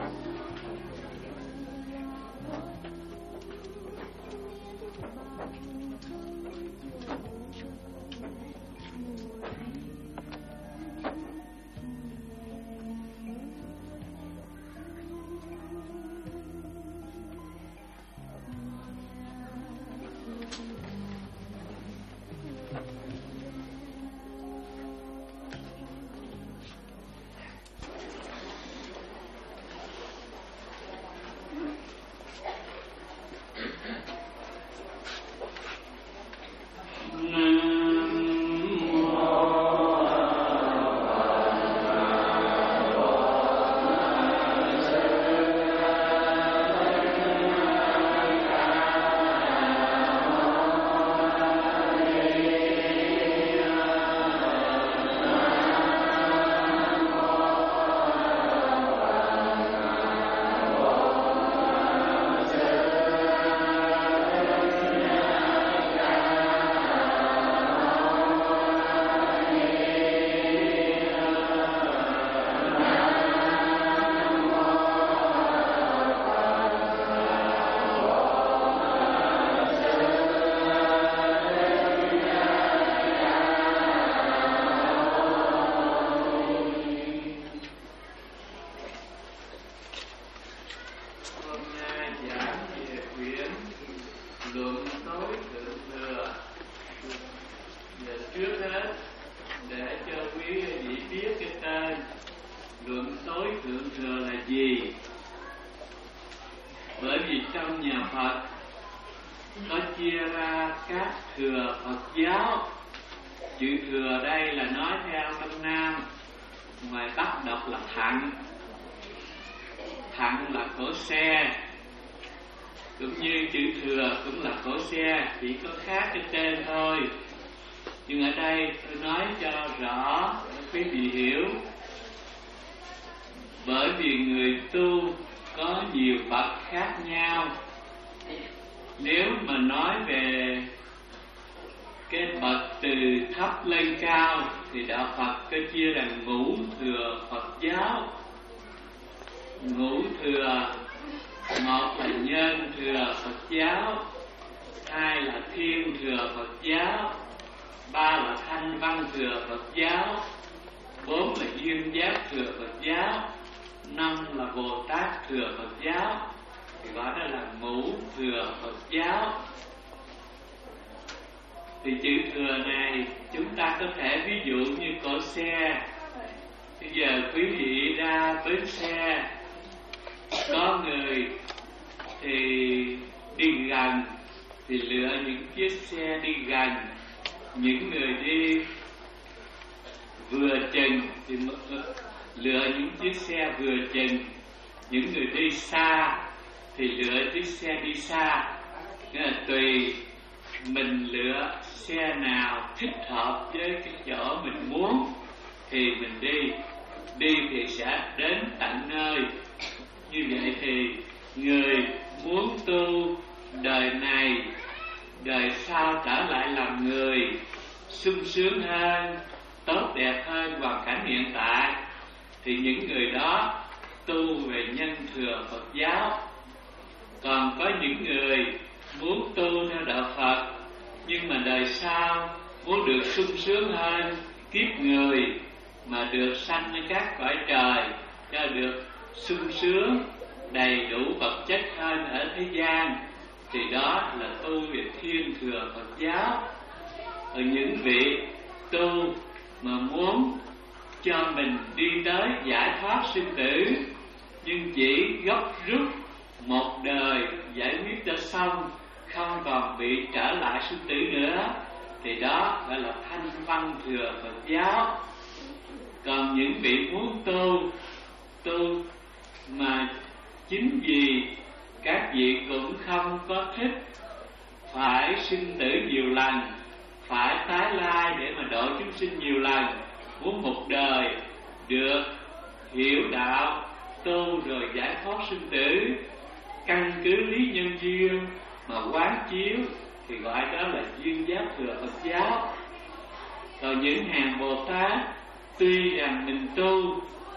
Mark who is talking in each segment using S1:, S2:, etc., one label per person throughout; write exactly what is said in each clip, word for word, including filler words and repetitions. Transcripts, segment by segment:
S1: Còn những hàng Bồ Tát tuy rằng mình tu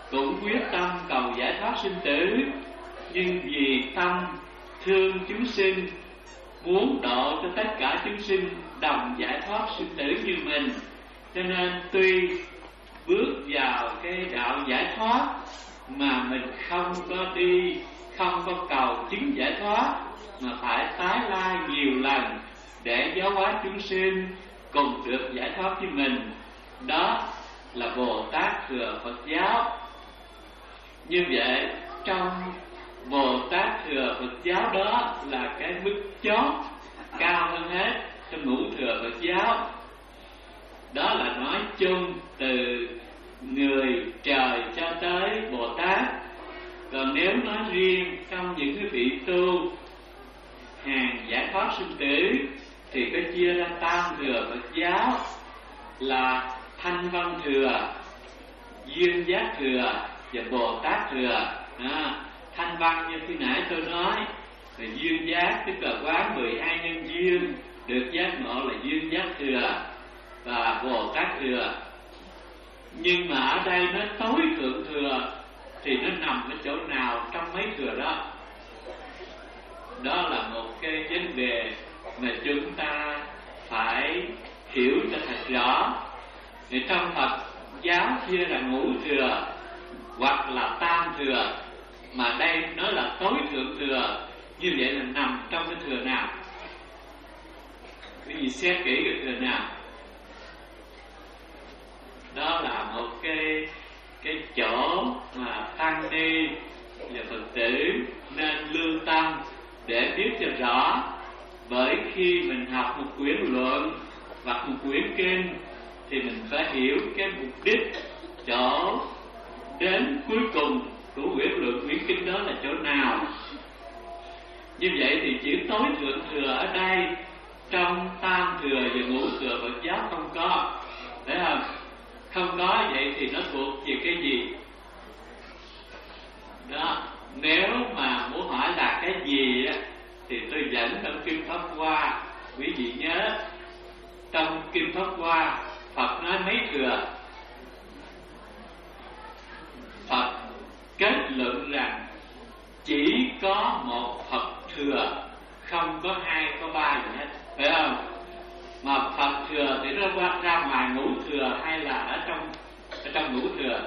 S1: cũng quyết tâm cầu giải thoát sinh tử, nhưng vì tâm thương chúng sinh, muốn độ cho tất cả chúng sinh đồng giải thoát sinh tử như mình, cho nên tuy bước vào cái đạo giải thoát mà mình không có đi, không có cầu chứng giải thoát, mà phải tái lai nhiều lần để giáo hóa chúng sinh cùng được giải thoát với mình. Đó là Bồ Tát Thừa Phật giáo. Như vậy trong Bồ Tát Thừa Phật giáo đó là cái mức chót cao hơn hết trong ngũ thừa Phật giáo. Đó là nói chung từ người trời cho tới Bồ Tát. Còn nếu nói riêng trong những cái vị tu hàng giải thoát sinh tử thì có chia ra tam thừa Phật giáo là Thanh Văn Thừa, Duyên Giác Thừa và Bồ Tát Thừa. À, Thanh Văn như khi nãy tôi nói, là duyên giác tức là quán mười hai nhân duyên được giác ngộ là duyên giác thừa và Bồ Tát Thừa. Nhưng mà ở đây nó tối thượng thừa thì nó nằm ở chỗ nào trong mấy thừa đó? Đó là một cái vấn đề mà chúng ta phải hiểu cho thật rõ. Thì trong Phật giáo chia là ngũ thừa hoặc là tam thừa, mà đây nói là tối thượng thừa. Như vậy là nằm trong cái thừa nào? Cái gì xét kỹ cái thừa nào? Đó là một cái cái chỗ mà tăng ni và Phật tử nên lưu tâm để biết cho rõ. Bởi khi mình học một quyển luận hoặc một quyển kinh thì mình phải hiểu cái mục đích, chỗ đến cuối cùng của quyển luận quyển kinh đó là chỗ nào. Như vậy thì chữ tối thượng thừa ở đây trong tam thừa và ngũ thừa Phật giáo không có, phải không? Không có vậy thì nó thuộc về cái gì? Đó, nếu mà muốn hỏi là cái gì á thì tôi dẫn trong Kinh Pháp Hoa. Quý vị nhớ trong Kinh Pháp Hoa Phật nói mấy thừa? Phật kết luận rằng chỉ có một Phật thừa, không có hai, có ba gì hết, phải không? Mà Phật thừa thì nó qua ra ngoài ngũ thừa hay là ở trong ở trong ngũ thừa?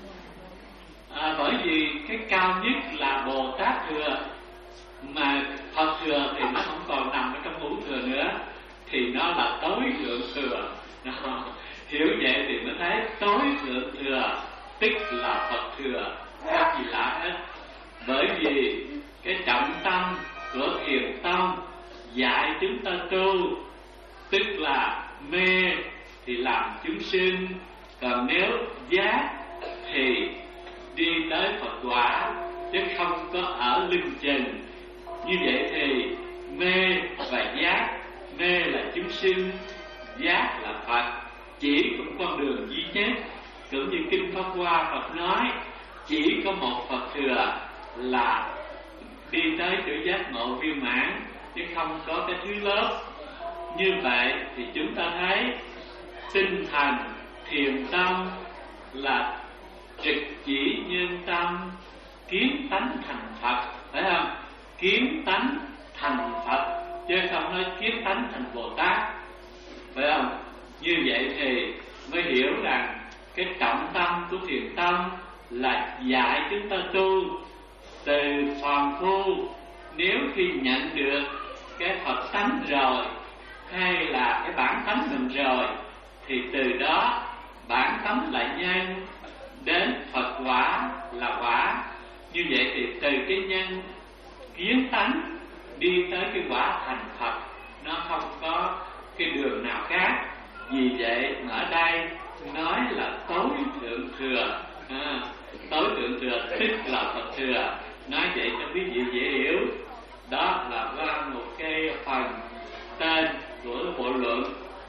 S1: À, bởi vì cái cao nhất là Bồ Tát thừa, mà Phật thừa thì nó không còn nằm ở trong ngũ thừa nữa, thì nó là tối thượng thừa. Đó. Hiểu vậy thì mới thấy tối thượng thừa tức là Phật thừa, không gì lạ hết. Bởi vì cái trọng tâm của Thiền Tông dạy chúng ta tu, tức là mê thì làm chúng sinh, còn nếu giác thì đi tới Phật quả, chứ không có ở lưng chừng. Như vậy thì mê và giác, mê là chúng sinh, giác là Phật, chỉ có con đường duy nhất. Cũng như Kinh Pháp Hoa Phật nói chỉ có một Phật thừa là đi tới chỗ giác ngộ viên mãn, chứ không có cái thứ lớp. Như vậy thì chúng ta thấy tinh thần Thiền Tâm là trực chỉ nhân tâm, kiến tánh thành Phật, phải không? Kiến tánh thành Phật, chứ không nói kiến tánh thành Bồ Tát, phải không? Như vậy thì mới hiểu rằng cái trọng tâm của Thiền Tâm là dạy chúng ta tu từ phàm phu. Nếu khi nhận được cái Phật tánh rồi, hay là cái bản tánh mình rồi, thì từ đó bản tánh là nhân, đến Phật quả là quả. Như vậy thì từ cái nhân kiến tánh đi tới cái quả thành Phật, nó không có cái đường nào khác. Vì vậy mà ở đây nói là tối thượng thừa. À, tối thượng thừa tức là Phật thừa. Nói vậy cho quý vị dễ hiểu. Đó là qua một cái phần tên của bộ luận.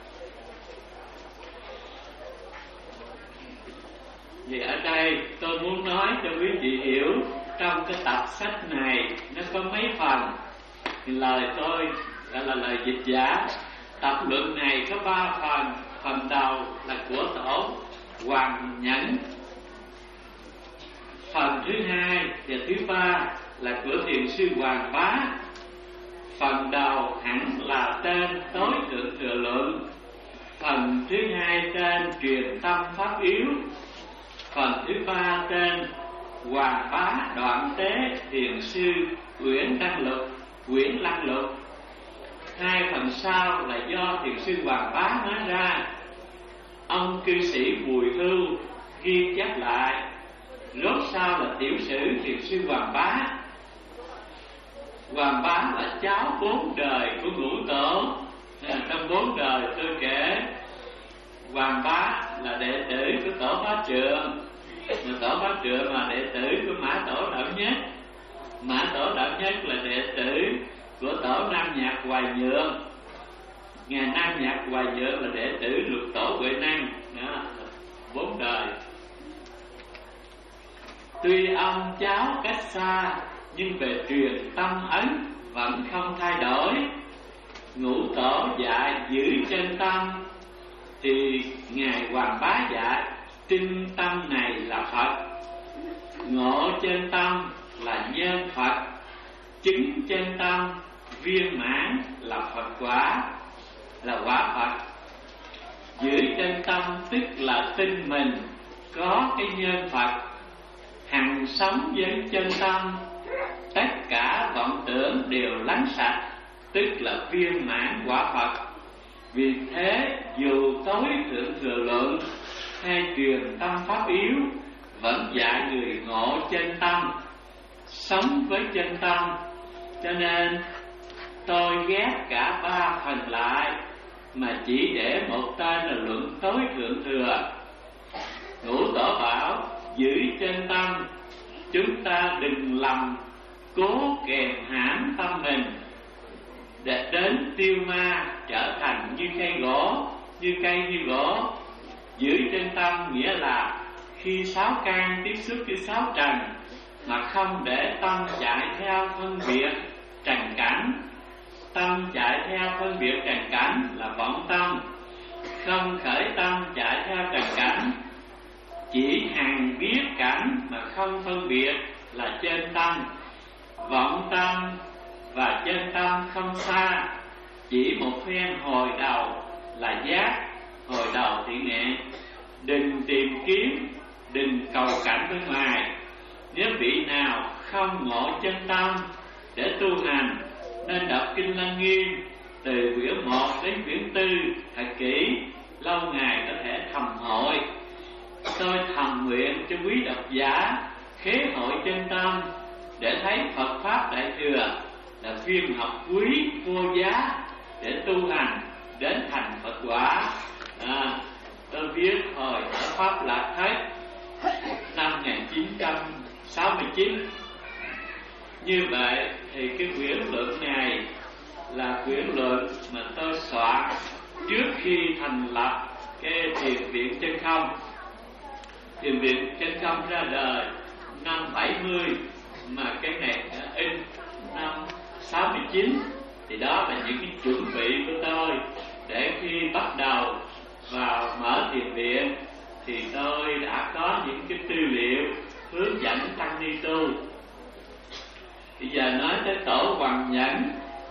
S1: Vì ở đây tôi muốn nói cho quý vị hiểu, trong cái tập sách này nó có mấy phần. Lời tôi gọi là lời dịch giả. Tập luận này có ba phần. Phần đầu là của tổ Hoàng Nhẫn, Phần thứ hai và thứ ba là của thiền sư Hoàng Bá. Phần đầu hẳn là tên Tối Thượng Thừa Luận. Phần thứ hai tên Truyền Tâm Pháp Yếu. Phần thứ ba tên Hoàng Bá Đoạn Tế Thiền sư Uyển Đăng Lục, Uyển Lăng Lục. Hai phần sau là do thiền sư Hoàng Bá nói ra. Ông cư sĩ Bùi Hưu ghi chép lại. Rốt sau là tiểu sử thiền sư Hoàng Bá. Hoàng Bá là cháu bốn đời của Ngũ Tổ. Trong bốn đời tôi kể, Hoàng Bá là đệ tử của Tổ Bá Trượng, mà Tổ Bá Trượng là đệ tử của Mã Tổ Đạo Nhất. Mã Tổ Đạo Nhất là đệ tử của Tổ Nam Nhạc Hoài Nhượng. Ngài Nam Nhạc Hoài Nhượng là đệ tử Lục Tổ Huệ Năng. Đó, bốn đời. Tuy ông cháu cách xa, nhưng về truyền tâm ấn vẫn không thay đổi. Ngũ Tổ dạy giữ chân tâm, thì Ngài Hoàng Bá dạy tinh tâm này là Phật, ngộ chân tâm là nhân Phật, chứng chân tâm viên mãn là Phật quả, là quả Phật. Giữ chân tâm tức là tin mình có cái nhân Phật, hằng sống với chân tâm, tất cả vọng tưởng đều lắng sạch, tức là viên mãn quả Phật. Vì thế dù Tối Thượng Thừa Luận hay Truyền Tâm Pháp Yếu vẫn dạy người ngộ chân tâm, sống với chân tâm. Cho nên tôi ghép cả ba phần lại, mà chỉ để một tên là Luận Tối Thượng Thừa. Ngũ Tổ bảo giữ chân tâm, chúng ta đừng lầm cố kèm hãm tâm mình để đến tiêu ma, trở thành như cây gỗ, như cây như gỗ. Giữ chân tâm nghĩa là khi sáu căn tiếp xúc với sáu trần, mà không để tâm chạy theo phân biệt trần cảnh. Tâm chạy theo phân biệt trần cảnh là vọng tâm, không khởi tâm chạy theo trần cảnh. Chỉ hằng biết cảnh mà không phân biệt là chân tâm. Vọng tâm và chân tâm không xa, chỉ một phen hồi đầu là giác, hồi đầu thiện nghệ. Đừng tìm kiếm, đừng cầu cảnh bên ngoài. Nếu vị nào không ngộ chân tâm để tu hành, nên đọc Kinh Lăng Nghiêm từ quyển một đến quyển tư thật kỹ, lâu ngày có thể thầm hội. Tôi thầm nguyện cho quý độc giả khế hội chân tâm, để thấy Phật Pháp Đại Thừa là phiên học quý vô giá để tu hành đến thành Phật quả. À, tôi viết hồi ở Pháp Lạc Thất năm một nghìn chín trăm sáu mươi chín. Như vậy thì cái quyển luận này là quyển luận mà tôi soạn trước khi thành lập cái Thiền viện Chân Không. Thiền viện Chân Không ra đời năm bảy mươi, mà cái này đã in năm sáu mươi chín. Thì đó là những cái chuẩn bị của tôi để khi bắt đầu vào mở thiền viện thì tôi đã có những cái tư liệu hướng dẫn tăng ni tu. Bây giờ nói tới Tổ Hoằng Nhẫn.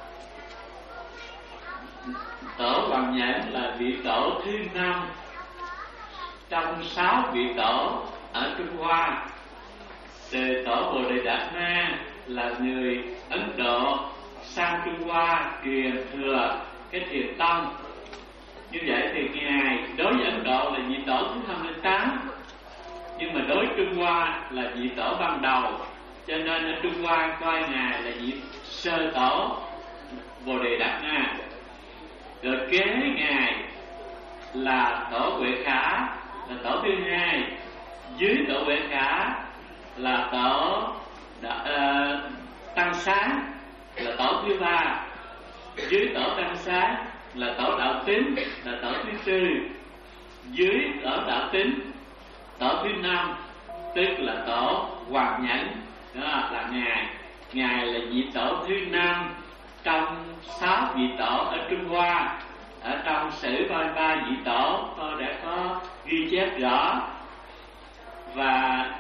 S1: Tổ Hoằng Nhẫn là vị tổ thứ năm trong sáu vị tổ ở Trung Hoa. Từ Tổ Bồ Đề Đạt Ma là người Ấn Độ sang Trung Hoa truyền thừa cái thiền tông. Như vậy thì Ngài đối với Ấn Độ là vị tổ thứ hai mươi tám, nhưng mà đối Trung Hoa là vị tổ ban đầu, cho nên ở Trung Hoa coi Ngài là vị sơ tổ Bồ Đề Đạt Ma. Rồi kế Ngài là Tổ Huệ Khả là tổ thứ hai, dưới Tổ Huệ Khả là Tổ uh, Tăng Xá là tổ thứ ba, dưới Tổ Tăng Xá là Tổ Đạo Tín là tổ thứ tư, dưới Tổ Đạo Tín tổ thứ năm tức là Tổ Hoằng Nhẫn. Đó là Ngài. Ngài là vị tổ thứ năm trong sáu vị tổ ở Trung Hoa. Ở trong sử ba mươi ba vị tổ tôi đã có ghi chép rõ. Và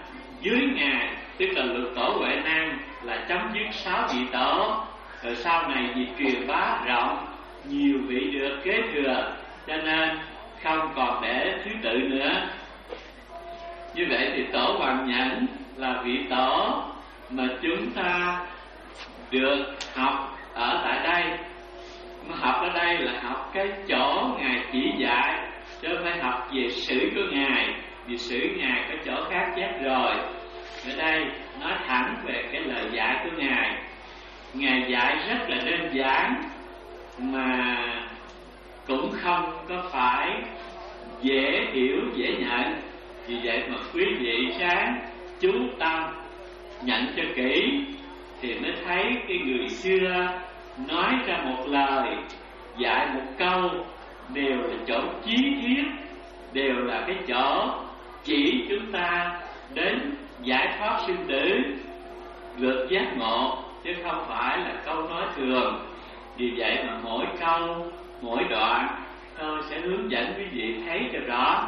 S1: dưới Ngài, tức là lục tổ Huệ Năng, là chấm dứt sáu vị tổ. Rồi sau này vì truyền bá rộng, nhiều vị được kế thừa, cho nên không còn để thứ tự nữa. Như vậy thì tổ Hoàng Nhẫn là vị tổ mà chúng ta được học ở tại đây. Mà học ở đây là học cái chỗ Ngài chỉ dạy, chứ không phải học về sử của Ngài, vì sử Ngài có chỗ khác chép rồi. Ở đây nói thẳng về cái lời dạy của Ngài. Ngài dạy rất là đơn giản, mà cũng không có phải dễ hiểu, dễ nhận. Vì vậy mà quý vị sáng chú tâm nhận cho kỹ, thì mới thấy cái người xưa nói ra một lời, dạy một câu, đều là chỗ chí thiết, đều là cái chỗ chỉ chúng ta đến giải thoát sinh tử, được giác ngộ, chứ không phải là câu nói thường. Vì vậy mà mỗi câu, mỗi đoạn tôi sẽ hướng dẫn quý vị thấy cho rõ.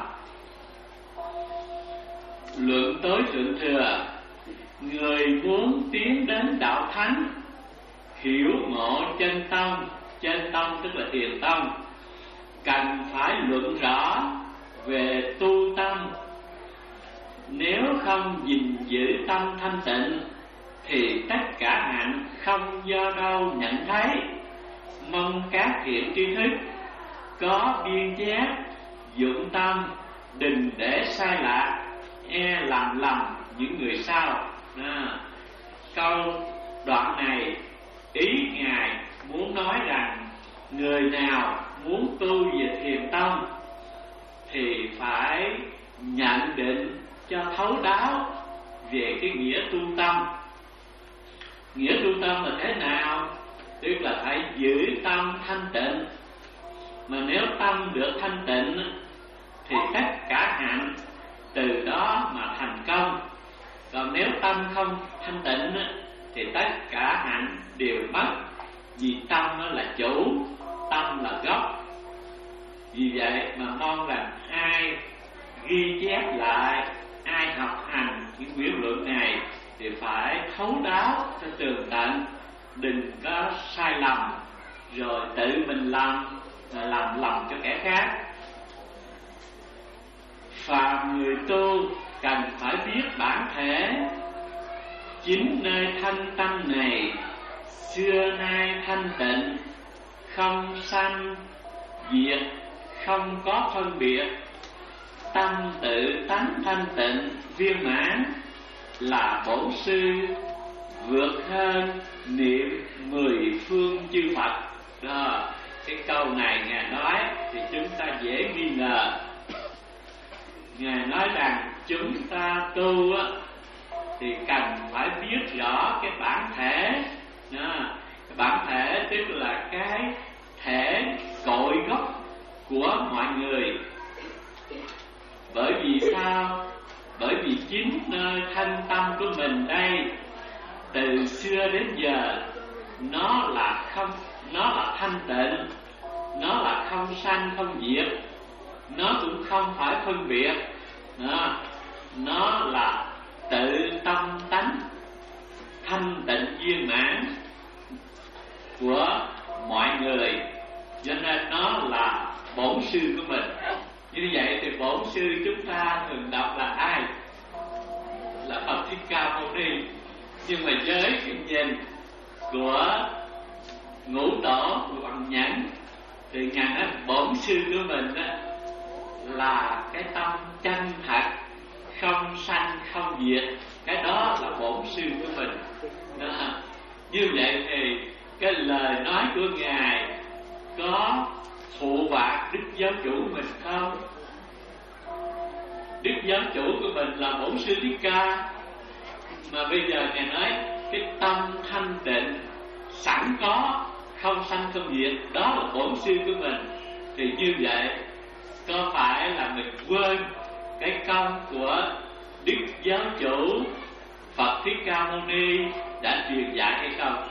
S1: Luận tối thượng thừa: người muốn tiến đến đạo thánh, hiểu ngộ chân tông. Chân tông tức là thiền tông, cần phải luận rõ về tu tâm. Nếu không gìn giữ tâm thanh tịnh, thì tất cả hạnh không do đâu nhận thấy. Mong các thiện tri thức có biên chép, dụng tâm đừng để sai lạc, e làm lầm những người sau. À, câu đoạn này ý Ngài muốn nói rằng người nào muốn tu về thiền tông thì phải nhận định cho thấu đáo về cái nghĩa tu tâm. Nghĩa tu tâm là thế nào? Tức là phải giữ tâm thanh tịnh. Mà nếu tâm được thanh tịnh thì tất cả hạnh từ đó mà thành công. Còn nếu tâm không thanh tịnh thì tất cả hạnh đều mất. Vì tâm là chủ, tâm là gốc. Vì vậy mà mong rằng ai ghi chép lại, ai học hành những quyển luận này thì phải thấu đáo cho tường tận, đừng có sai lầm rồi tự mình làm làm lầm cho kẻ khác. Phàm người tu cần phải biết bản thể, chính nơi thanh tâm này xưa nay thanh tịnh, không sanh diệt, không có phân biệt. Tâm tự tánh thanh tịnh viên mãn, là bổn sư vượt hơn niệm mười phương chư Phật. Đó, cái câu này Ngài nói thì chúng ta dễ nghi ngờ. Ngài nói rằng chúng ta tu á, thì cần phải biết rõ cái bản thể. Đó, cái bản thể tức là cái thể cội gốc của mọi người. Bởi vì sao? Bởi vì chính nơi thanh tâm của mình đây, từ xưa đến giờ nó là không, nó là thanh tịnh, nó là không sanh không diệt, nó cũng không phải phân biệt. Đó, nó là tự tâm tánh thanh tịnh viên mãn của mọi người, cho nên nó là bổn sư của mình. Như vậy thì bổn sư chúng ta thường đọc là ai? Là Phật Thích Ca Mâu Ni. Nhưng mà với cái nhìn của ngũ tổ của Hoàng Nhẫn thì Ngài nói bổn sư của mình đó là cái tâm chân thật, không sanh không diệt. Cái đó là bổn sư của mình đó. Như vậy thì cái lời nói của Ngài có phụ bạc Đức Giáo Chủ mình không? Đức Giáo Chủ của mình là bổn sư Thích Ca, mà bây giờ Ngài nói cái tâm thanh tịnh sẵn có, không sanh không diệt, đó là bổn sư của mình. Thì như vậy có phải là mình quên cái công của Đức Giáo Chủ Phật Thích Ca Mâu Ni đã truyền dạy hay không?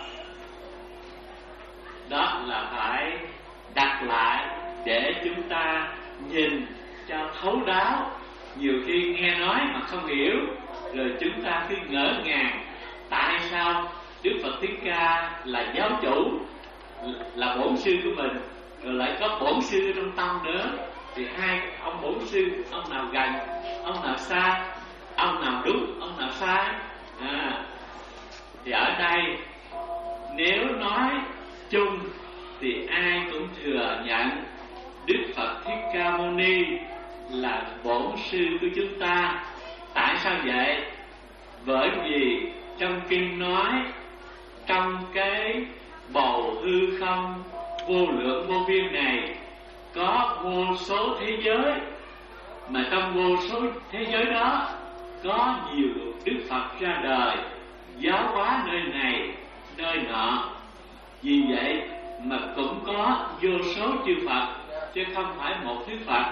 S1: Đó là phải đặt lại để chúng ta nhìn cho thấu đáo. Nhiều khi nghe nói mà không hiểu, rồi chúng ta cứ ngỡ ngàng tại sao Đức Phật Thích Ca là giáo chủ, là bổn sư của mình, rồi lại có bổn sư trong tâm nữa, thì hai ông bổn sư, ông nào gần, ông nào xa, ông nào đúng, ông nào sai. À, thì ở đây nếu nói chung thì ai cũng thừa nhận Đức Phật Thích Ca Mâu Ni là bổn sư của chúng ta. Tại sao vậy? Bởi vì trong kinh nói, trong cái bầu hư không vô lượng vô biên này có vô số thế giới, mà trong vô số thế giới đó có nhiều Đức Phật ra đời giáo hóa nơi này nơi nọ. Vì vậy mà cũng có vô số chư Phật, chứ không phải một Đức Phật.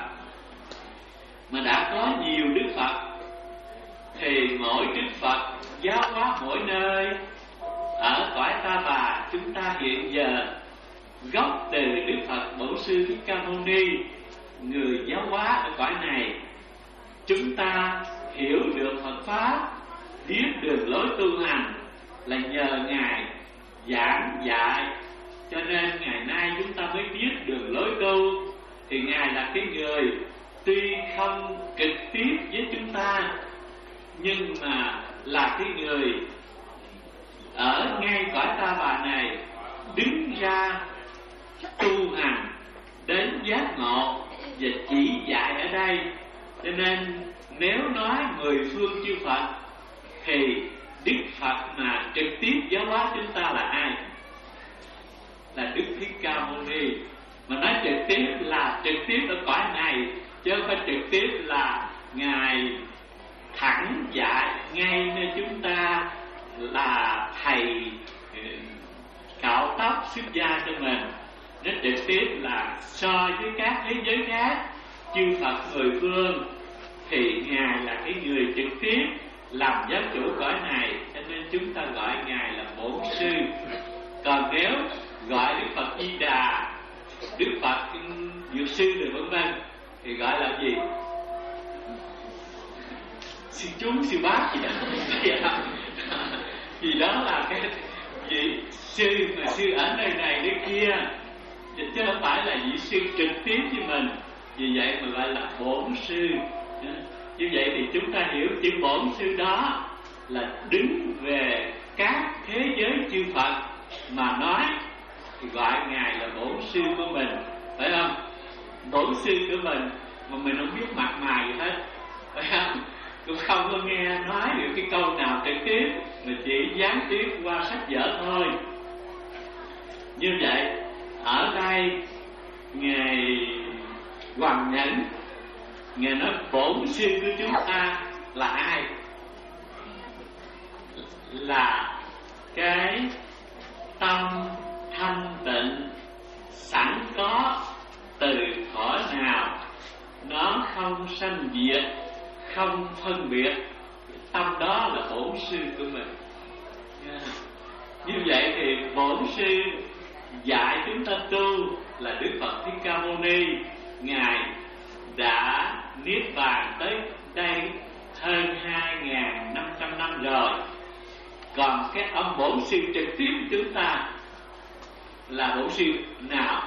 S1: Mà đã có nhiều Đức Phật thì mỗi Đức Phật giáo hóa mỗi nơi. Ở cõi Ta Bà chúng ta hiện giờ gốc từ Đức Phật Bổn Sư Thích Ca Mâu Ni, người giáo hóa ở cõi này. Chúng ta hiểu được Phật Pháp, biết được lối tu hành là nhờ Ngài giảng dạy, cho nên ngày nay chúng ta mới biết được lối tu. Thì Ngài là cái người tuy không trực tiếp với chúng ta, nhưng mà là cái người ở ngay cõi Ta Bà này đứng ra tu hành đến giác ngộ và chỉ dạy ở đây. Cho nên nếu nói mười phương chư Phật thì Đức Phật mà trực tiếp giáo hóa chúng ta là ai? Là Đức Thích Ca Mâu Ni. Mà nói trực tiếp là trực tiếp ở cõi này, chứ không phải trực tiếp là Ngài thẳng dạy ngay nơi chúng ta là thầy cạo tóc xuất gia cho mình. Nó trực tiếp là so với các thế giới khác, chư Phật mười phương, thì Ngài là cái người trực tiếp làm giáo chủ cõi này, cho nên chúng ta gọi Ngài là bổn sư. Còn nếu gọi Đức Phật Di Đà, Đức Phật Dược Sư rồi vân vân thì gọi là gì? Sư chú, sư bác gì đó. Vì đó là cái vị sư mà sư ở nơi này nơi kia, chứ không phải là vị sư trực tiếp với mình. Vì vậy mà gọi là bổn sư. Như vậy thì chúng ta hiểu chữ bổn sư đó là đứng về các thế giới chư Phật mà nói, thì gọi Ngài là bổn sư của mình, phải không? Bổn sư của mình mà mình không biết mặt mày gì hết, phải không? Cũng không có nghe nói được cái câu nào trực tiếp, mà chỉ gián tiếp qua sách vở thôi. Như vậy ở đây Ngài Hoàng Nhẫn, Ngài nói bổn sư của chúng ta là ai? Là cái tâm thanh tịnh sẵn có từ thuở nào, nó không sanh diệt, không phân biệt. Tâm đó là bổn sư của mình. Yeah. Như vậy thì bổn sư dạy chúng ta tu là Đức Phật Thích Ca Mâu Ni. Ngài đã niết bàn tới đây hơn hai nghìn năm trăm năm rồi. Còn cái ông bổn sư trực tiếp chúng ta là bổn sư nào?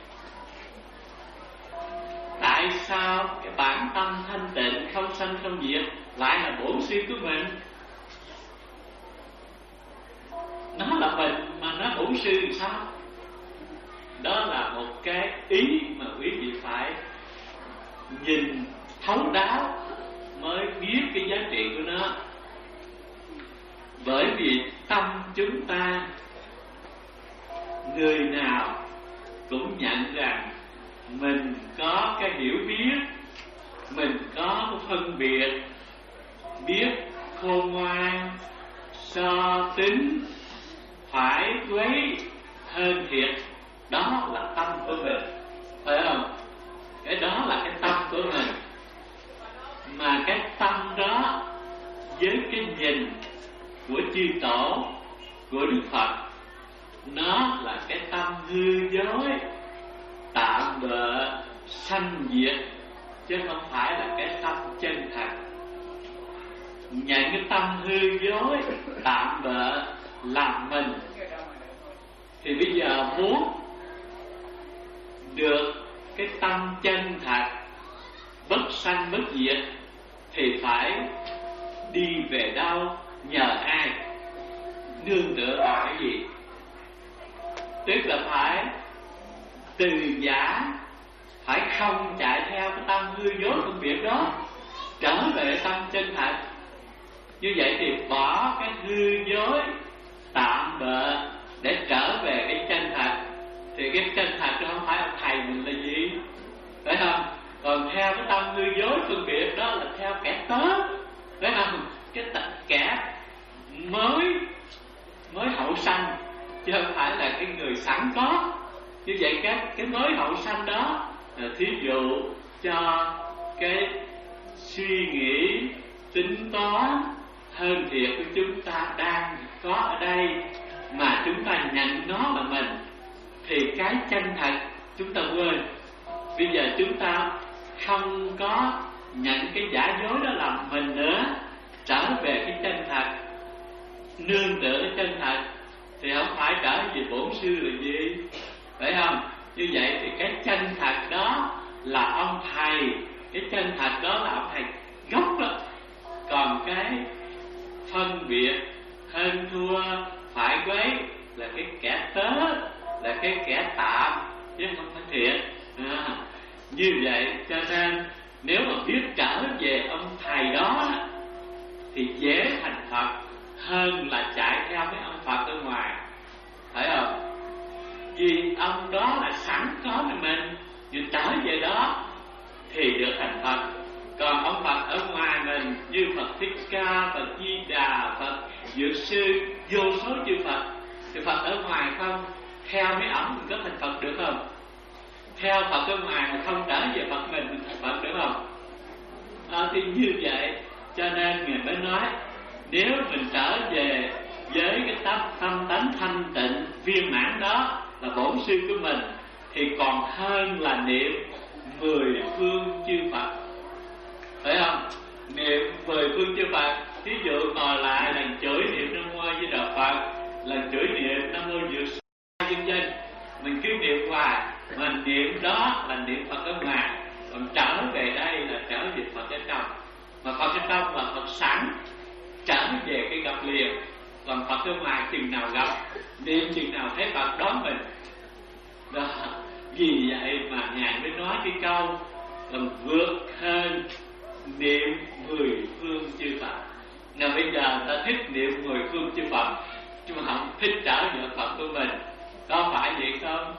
S1: Tại sao cái bản tâm thanh tịnh không sanh không diệt lại là bổn sư của mình? Nó là mình mà nó bổn sư thì sao? Đó là một cái ý mà quý vị phải nhìn thấu đáo mới biết cái giá trị của nó. Bởi vì tâm chúng ta người nào cũng nhận rằng mình có cái hiểu biết, mình có cái phân biệt, biết khôn ngoan, so tính, phải quấy, hơn thiệt. Đó là tâm của mình, phải không? Cái đó là cái tâm của mình. Mà cái tâm đó với cái nhìn của chư tổ, của Đức Phật, nó là cái tâm hư dối, tạm bợ, sanh diệt, chứ không phải là cái tâm chân thật. nhận cái tâm hư dối tạm bợ làm mình, thì bây giờ muốn được cái tâm chân thật bất sanh bất diệt thì phải đi về đâu, nhờ ai, nương tựa vào cái gì? Tức là phải từ giả, phải không chạy theo cái tâm hư dối phân biệt đó, trở về tâm chân thật. Như vậy thì bỏ cái hư dối tạm bợ để trở về cái chân thật. Thì cái chân thật đó không phải ông thầy mình là gì, phải không? Còn theo cái tâm hư dối phân biệt đó là theo kẻ tớ, phải không? Cái t- kẻ mới mới hậu sanh, chứ không phải là cái người sẵn có. Như vậy cái cái mới hậu sanh đó, thí dụ cho cái suy nghĩ tính toán hơn thiệt của chúng ta đang có ở đây mà chúng ta nhận nó là mình, thì cái chân thật chúng ta quên. Bây giờ chúng ta không có nhận cái giả dối đó làm mình nữa, trở về cái chân thật, nương tựa cái chân thật, thì không phải trở về bổn sư là gì, phải không? Như vậy thì cái chân thật đó là ông thầy, cái chân thật đó là ông thầy gốc đó. Còn cái phân biệt hơn thua phải quấy là cái kẻ tớ, là cái kẻ tạm, chứ không phải thiệt. À, như vậy cho nên nếu mà biết trở về ông thầy đó thì dễ thành Phật hơn là chạy theo mấy ông Phật ở ngoài, phải không? Vì ông đó là sẵn có cho mình, nhưng trở về đó thì được thành Phật. Còn ông Phật ở ngoài mình như Phật Thích Ca, Phật Di Đà, Phật Dược Sư, vô số chư Phật, thì Phật ở ngoài không theo mấy ổng mình có thành Phật được không? Theo Phật ở ngoài mà không trở về Phật mình, mình thành Phật được không? À, thì như vậy cho nên Ngài mới nói, nếu mình trở về với cái tâm, tâm tánh thanh tịnh viên mãn đó là bổn sư của mình, thì còn hơn là niệm mười phương chư Phật, phải không? Niệm mười phương chư Phật, ví dụ ngồi lại lần chửi niệm Nam Mô Di Đà Phật, lần chửi niệm Nam Mô Dược Sư vân vân, mình cứ niệm hoài, mình niệm đó là niệm Phật ở ngoài, còn trở về đây là trở về Phật ở trong. Mà Phật ở trong là Phật sẵn, trở về cái gặp liền. Còn Phật ở ngoài chừng nào gặp, niệm chừng nào thấy Phật đón mình đó. Vì vậy mà Ngài mới nói cái câu còn vượt hơn niệm mười phương chư Phật. Nào bây giờ ta thích niệm mười phương chư Phật, nhưng mà không thích trở về Phật của mình, có phải vậy không?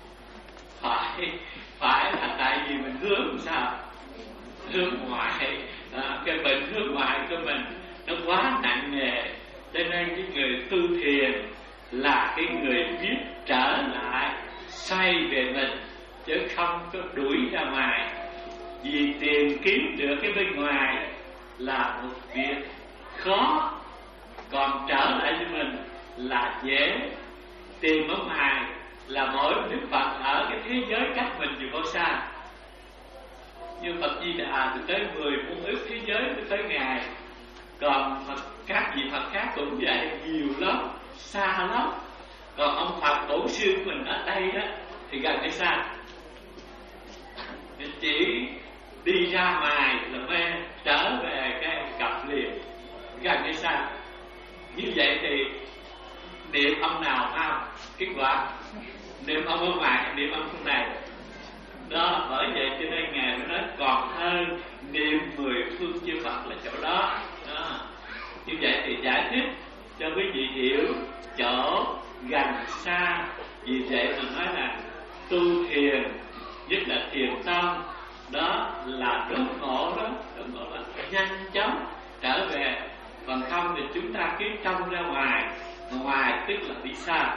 S1: Phải, phải là tại vì mình hướng sao? Hướng ngoại, à, cái bệnh hướng ngoại của mình nó quá nặng nề, cho nên cái người tu thiền là cái người biết trở lại, xoay về mình, chứ không có đuổi ra ngoài. Vì tìm kiếm được cái bên ngoài là một việc khó, còn trở lại với mình là dễ. Tìm ở ngoài là mỗi Đức Phật ở cái thế giới cách mình nhiều bao xa. Như Phật Di Đà thì tới mười muôn ức thế giới mới tới Ngài, còn Phật, các vị Phật khác cũng vậy, nhiều lắm, xa lắm. Còn ông Phật Bổn Sư của mình ở đây đó thì gần cái xa, mình chỉ đi ra ngoài là mê, trở về cái gặp liền, gần cái xa. Như vậy thì niệm ông nào không? Kết quả niệm ông ở ngoài, niệm ông trong này đó. Bởi vậy cho nên Ngài mới nói còn hơn niệm mười phương chư Phật là chỗ đó, đó. Như vậy thì giải thích cho quý vị hiểu chỗ gần xa. Vì vậy mà nói là tu thiền, nhất là thiền tâm, đó là đốn ngộ đó, đốn ngộ là nhanh chóng trở về. Còn không thì chúng ta cứ trông ra ngoài, ngoài tức là đi xa.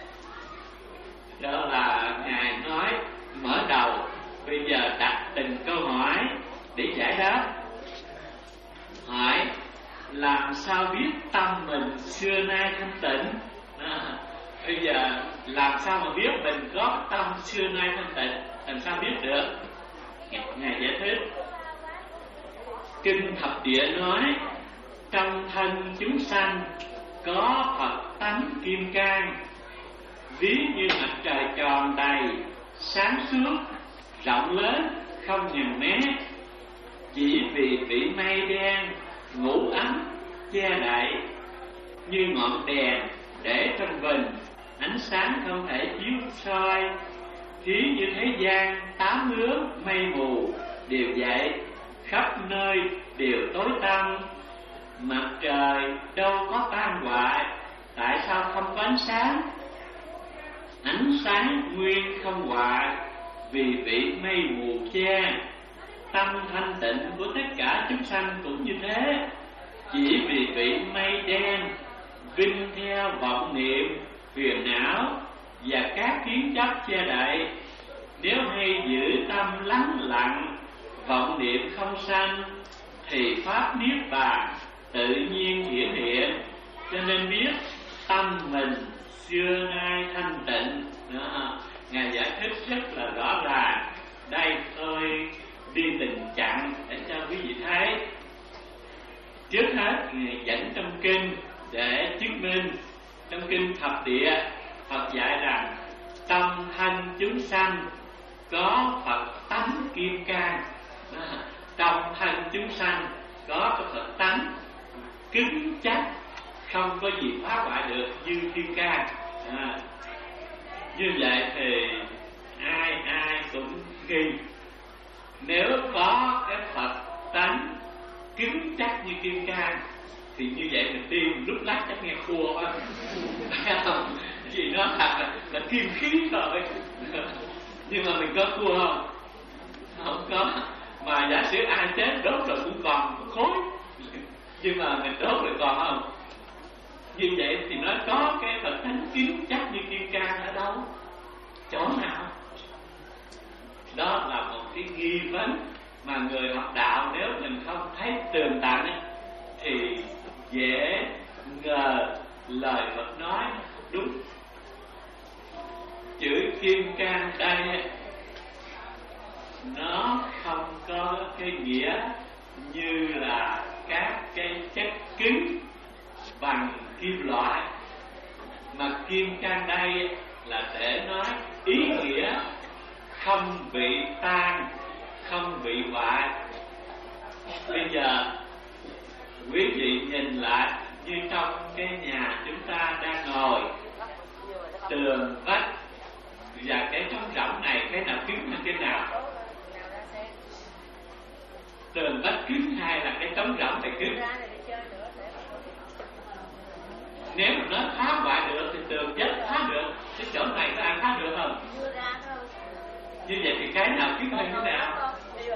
S1: Đó là Ngài nói mở đầu. Bây giờ đặt từng câu hỏi để giải đáp. Hỏi làm sao biết tâm mình xưa nay thanh tịnh? À, bây giờ làm sao mà biết mình có tâm xưa nay thanh tịnh? Làm sao biết được? Ngài giải thích. Kinh Thập Địa nói trong thân chúng sanh có Phật tánh kim cang, ví như mặt trời tròn đầy, sáng suốt, rộng lớn, không nhằn mé. Chỉ vì bị mây đen ngủ ấm che đậy, như ngọn đèn để trong bình, ánh sáng không thể chiếu soi. Thí như thế gian tám hướng mây mù đều vậy, khắp nơi đều tối tăm. Mặt trời đâu có tan hoại, tại sao không có ánh sáng? Ánh sáng nguyên không hoại, vì bị mây mù che. Tâm thanh tịnh của tất cả chúng sanh cũng như thế, chỉ vì bị mây đen vinh theo vọng niệm, phiền não và các kiến chấp che đậy. Nếu hay giữ tâm lắng lặng, vọng niệm không sanh, thì pháp niết bàn tự nhiên hiển hiện. Cho nên biết tâm mình xưa nay thanh tịnh. Đó, Ngài giải thích rất là rõ ràng. Đây tôi đi tình trạng để cho quý vị thấy. Trước hết Ngài dẫn trong kinh để chứng minh. Trong kinh Thập Địa, Phật dạy rằng tâm thanh chúng sanh có Phật tánh kim cang. Trong thân chúng sanh có cái Phật tánh cứng chắc, không có gì phá hoại được, như kim cang. À, như vậy thì ai ai cũng nghi. Nếu có cái Phật tánh cứng chắc như kim cang thì như vậy mình đi lúc lát chắc nghe khua quá. Không, vì nó thật là, là kim khí rồi. Nhưng mà mình có khua không? Không có. Mà giả sử ai chết đốt rồi cũng còn khối, nhưng mà mình đốt rồi còn không? Như vậy thì nó có cái Phật tánh cứng chắc như kim cang ở đâu? Chỗ nào? Đó là một cái nghi vấn mà người học đạo nếu mình không thấy tường tận ấy, thì dễ ngờ lời Phật nói không đúng. Chữ kim cang đây nó không có cái nghĩa như là các cái chất cứng bằng kim loại, mà kim cang đây là để nói ý nghĩa không bị tan, không bị hoại. Bây giờ quý vị nhìn lại như trong cái nhà chúng ta đang ngồi, tường vách và cái trống rỗng này, cái nào cứng hơn cái nào? Tường vách cứng hay là cái trống rỗng này cứng? Nếu mà nó phá hoại được thì tường vách phá được, cái chỗ này có ai phá được không? Như vậy thì cái nào cứng hơn cái nào?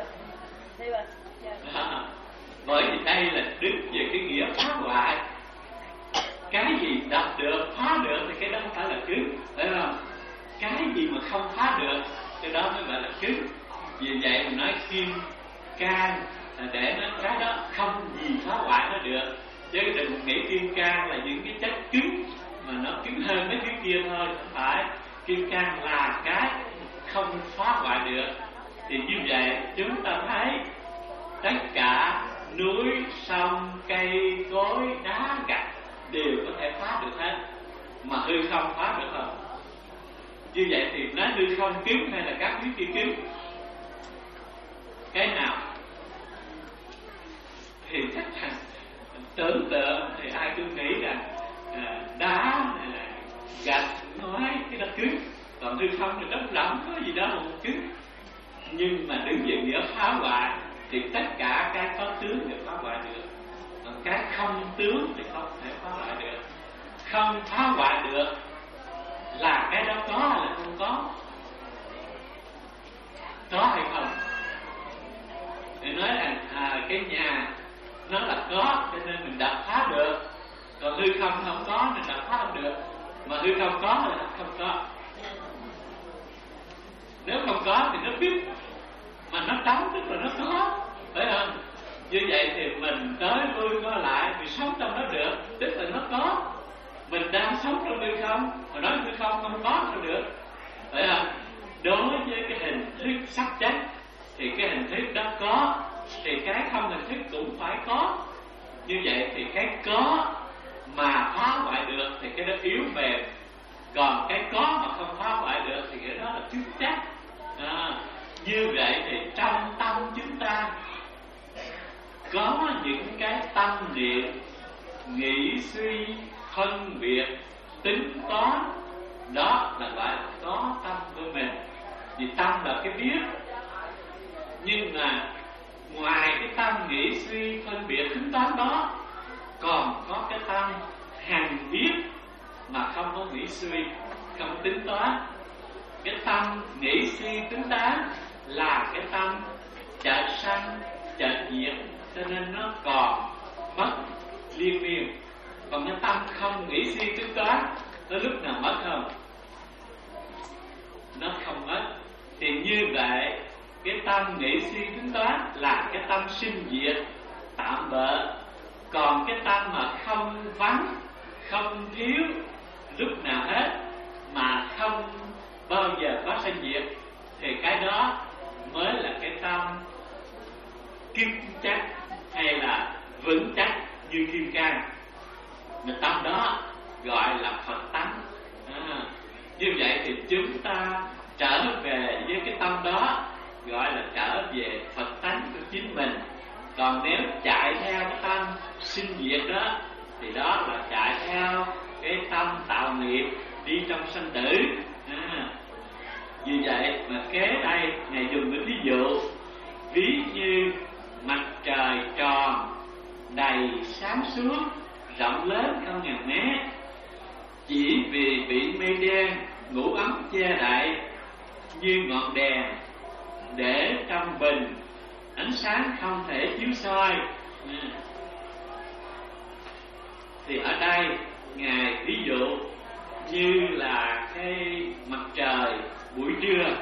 S1: À, bởi vì đây là đứng về cái nghĩa phá hoại. Cái gì đập được, phá được thì cái đó không phải là cứng, phải không? Cái gì mà không phá được, cái đó mới gọi là cứng. Vì vậy mình nói kim cang là để nó cái đó không gì phá hoại nó được. Chứ đừng nghĩ kim cang là những cái chất cứng mà nó cứng hơn mấy cái kia thôi. Không phải, kim cang là cái không phá hoại được. Thì như vậy chúng ta thấy tất cả núi, sông, cây, cối, đá, gạch đều có thể phá được hết, mà hư không phá được không? Như vậy thì nói hư không cứng hay là các thứ kia cứng? Cái nào? Thì chắc là tưởng tượng thì ai cũng nghĩ rằng à, đá này là gạch, nói cái đó cứng, còn hư không thì đất lỏng, có gì đó mà cứng. Nhưng mà đứng về nghĩa phá hoại thì tất cả cái có tướng đều phá hoại được, còn cái không tướng thì không thể phá hoại được. Không phá hoại được là cái đó có hay là không có? Có hay không? Để nói là à, cái nhà nó là có cho nên mình đập phá được, còn hư không không có mình đập phá không được. Mà hư không có là không có. Nếu không có thì nó biết, mà nó trống tức là nó có, phải không? Như vậy thì mình tới lui qua lại, mình sống trong đó được, tức là nó có. Mình đang sống trong hư không, mà nói hư không không có sao được, phải không? Đối với cái hình thức sắc chất thì cái hình thức đó có, thì cái không hình thức cũng phải có. Như vậy thì cái có mà phá hoại được thì cái đó yếu mềm, còn cái có mà không phá hoại được thì cái đó là cứng chắc. À, như vậy thì trong tâm chúng ta có những cái tâm niệm nghĩ suy phân biệt tính toán, đó là gọi là có tâm của mình. Vì tâm là cái biết, nhưng mà ngoài cái tâm nghĩ suy phân biệt tính toán đó, còn có cái tâm hành biết mà không có nghĩ suy, không tính toán. Cái tâm nghĩ suy tính toán là cái tâm chợt sanh chợt diệt, cho nên nó còn mất liên miên. Còn cái tâm không nghĩ suy tính toán, nó lúc nào mất không? Nó không mất. Thì như vậy cái tâm nghĩ suy tính toán là cái tâm sinh diệt tạm bợ. Còn cái tâm mà không vắng, không thiếu lúc nào hết, mà không bao giờ có sinh diệt, thì cái đó mới là cái tâm kim chắc hay là vững chắc như kim cang. Mà tâm đó gọi là Phật tánh. À, như vậy thì chúng ta trở về với cái tâm đó, gọi là trở về Phật tánh của chính mình. Còn nếu chạy theo cái tâm sinh diệt đó, thì đó là chạy theo cái tâm tạo nghiệp đi trong sanh tử. À, vì vậy mà kế đây Ngài dùng cái ví dụ, ví như mặt trời tròn đầy sáng suốt rộng lớn không ngàn mét, chỉ vì bị mây đen ngủ ấm che đậy như ngọn đèn để trong bình, ánh sáng không thể chiếu soi. À, thì ở đây Ngài ví dụ như là cái mặt trời buổi trưa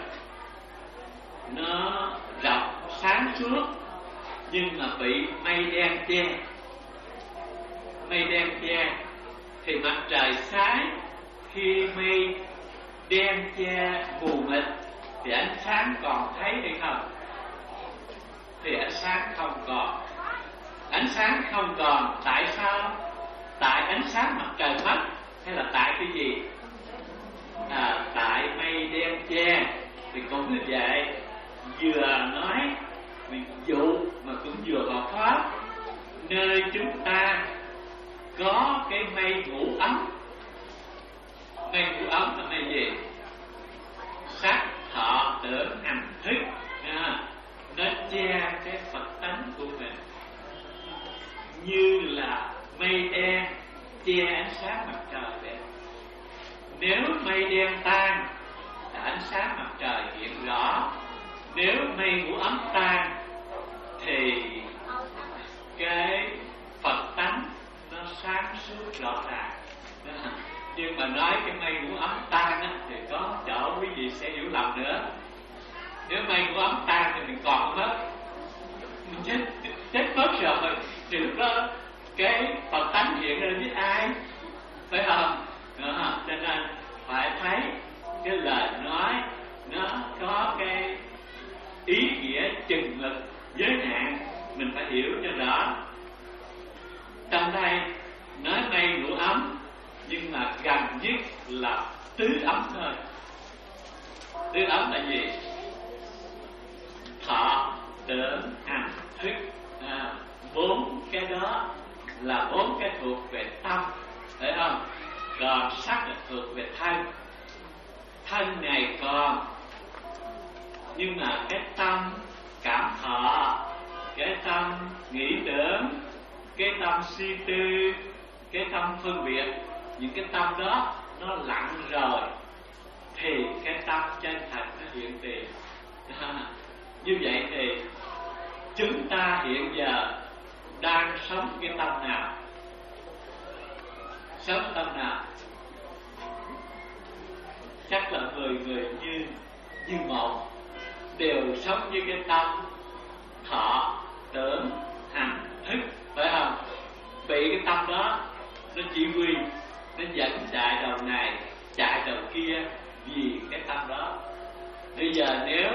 S1: nó rộng sáng suốt, nhưng mà bị mây đen che. Mây đen che thì mặt trời sáng, khi mây đen che mù mịt thì ánh sáng còn thấy hay không? Thì ánh sáng không còn. Ánh sáng không còn tại sao? Tại ánh sáng mặt trời mất hay là tại cái gì? À, tại mây đen che. Thì cũng như vậy, vừa nói mình dụ mà cũng vừa hợp pháp. Nơi chúng ta có cái mây ngủ ấm. Mây ngủ ấm là mây gì? Sắc, thọ, tưởng, hành, thức. À, nó che cái Phật tánh của mình, như là mây đen che ánh sáng mặt trời vậy. Nếu mây đen tan là ánh sáng mặt trời hiện rõ. Nếu mây ngủ ấm tan thì cái Phật tánh nó sáng suốt rõ ràng. Nhưng mà nói cái mây ngủ ấm tan á, thì có chỗ quý vị sẽ hiểu lầm nữa. Nếu mây ngủ ấm tan thì mình còn mất, mình chết chết mất rồi. Thì lúc đó cái Phật tánh hiện lên với ai, phải không? Đó, cho nên phải thấy cái lời nói nó có cái ý nghĩa chừng mực giới hạn, mình phải hiểu cho rõ. Trong đây nói mây ngủ ấm, nhưng mà gần nhất là tứ ấm thôi. Tứ ấm là gì? Thọ, tưởng, hành, thức. À, bốn cái đó là bốn cái thuộc về tâm, phải không? Còn sắc là thuộc về thân. Thân này còn, nhưng mà cái tâm cảm thọ, cái tâm nghĩ tưởng, cái tâm suy tư, cái tâm phân biệt, những cái tâm đó nó lặng rồi thì cái tâm chân thật nó hiện tiền. À, như vậy thì chúng ta hiện giờ đang sống cái tâm nào? Sống tâm nào? Chắc là mười người như như một đều sống với cái tâm thọ, tưởng, hành, thức, phải không? Bị cái tâm đó nó chỉ huy, nó dẫn chạy đầu này, chạy đầu kia vì cái tâm đó. Bây giờ nếu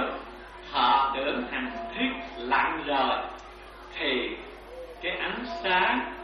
S1: thọ, tưởng, hành, thức lặng rồi thì cái ánh sáng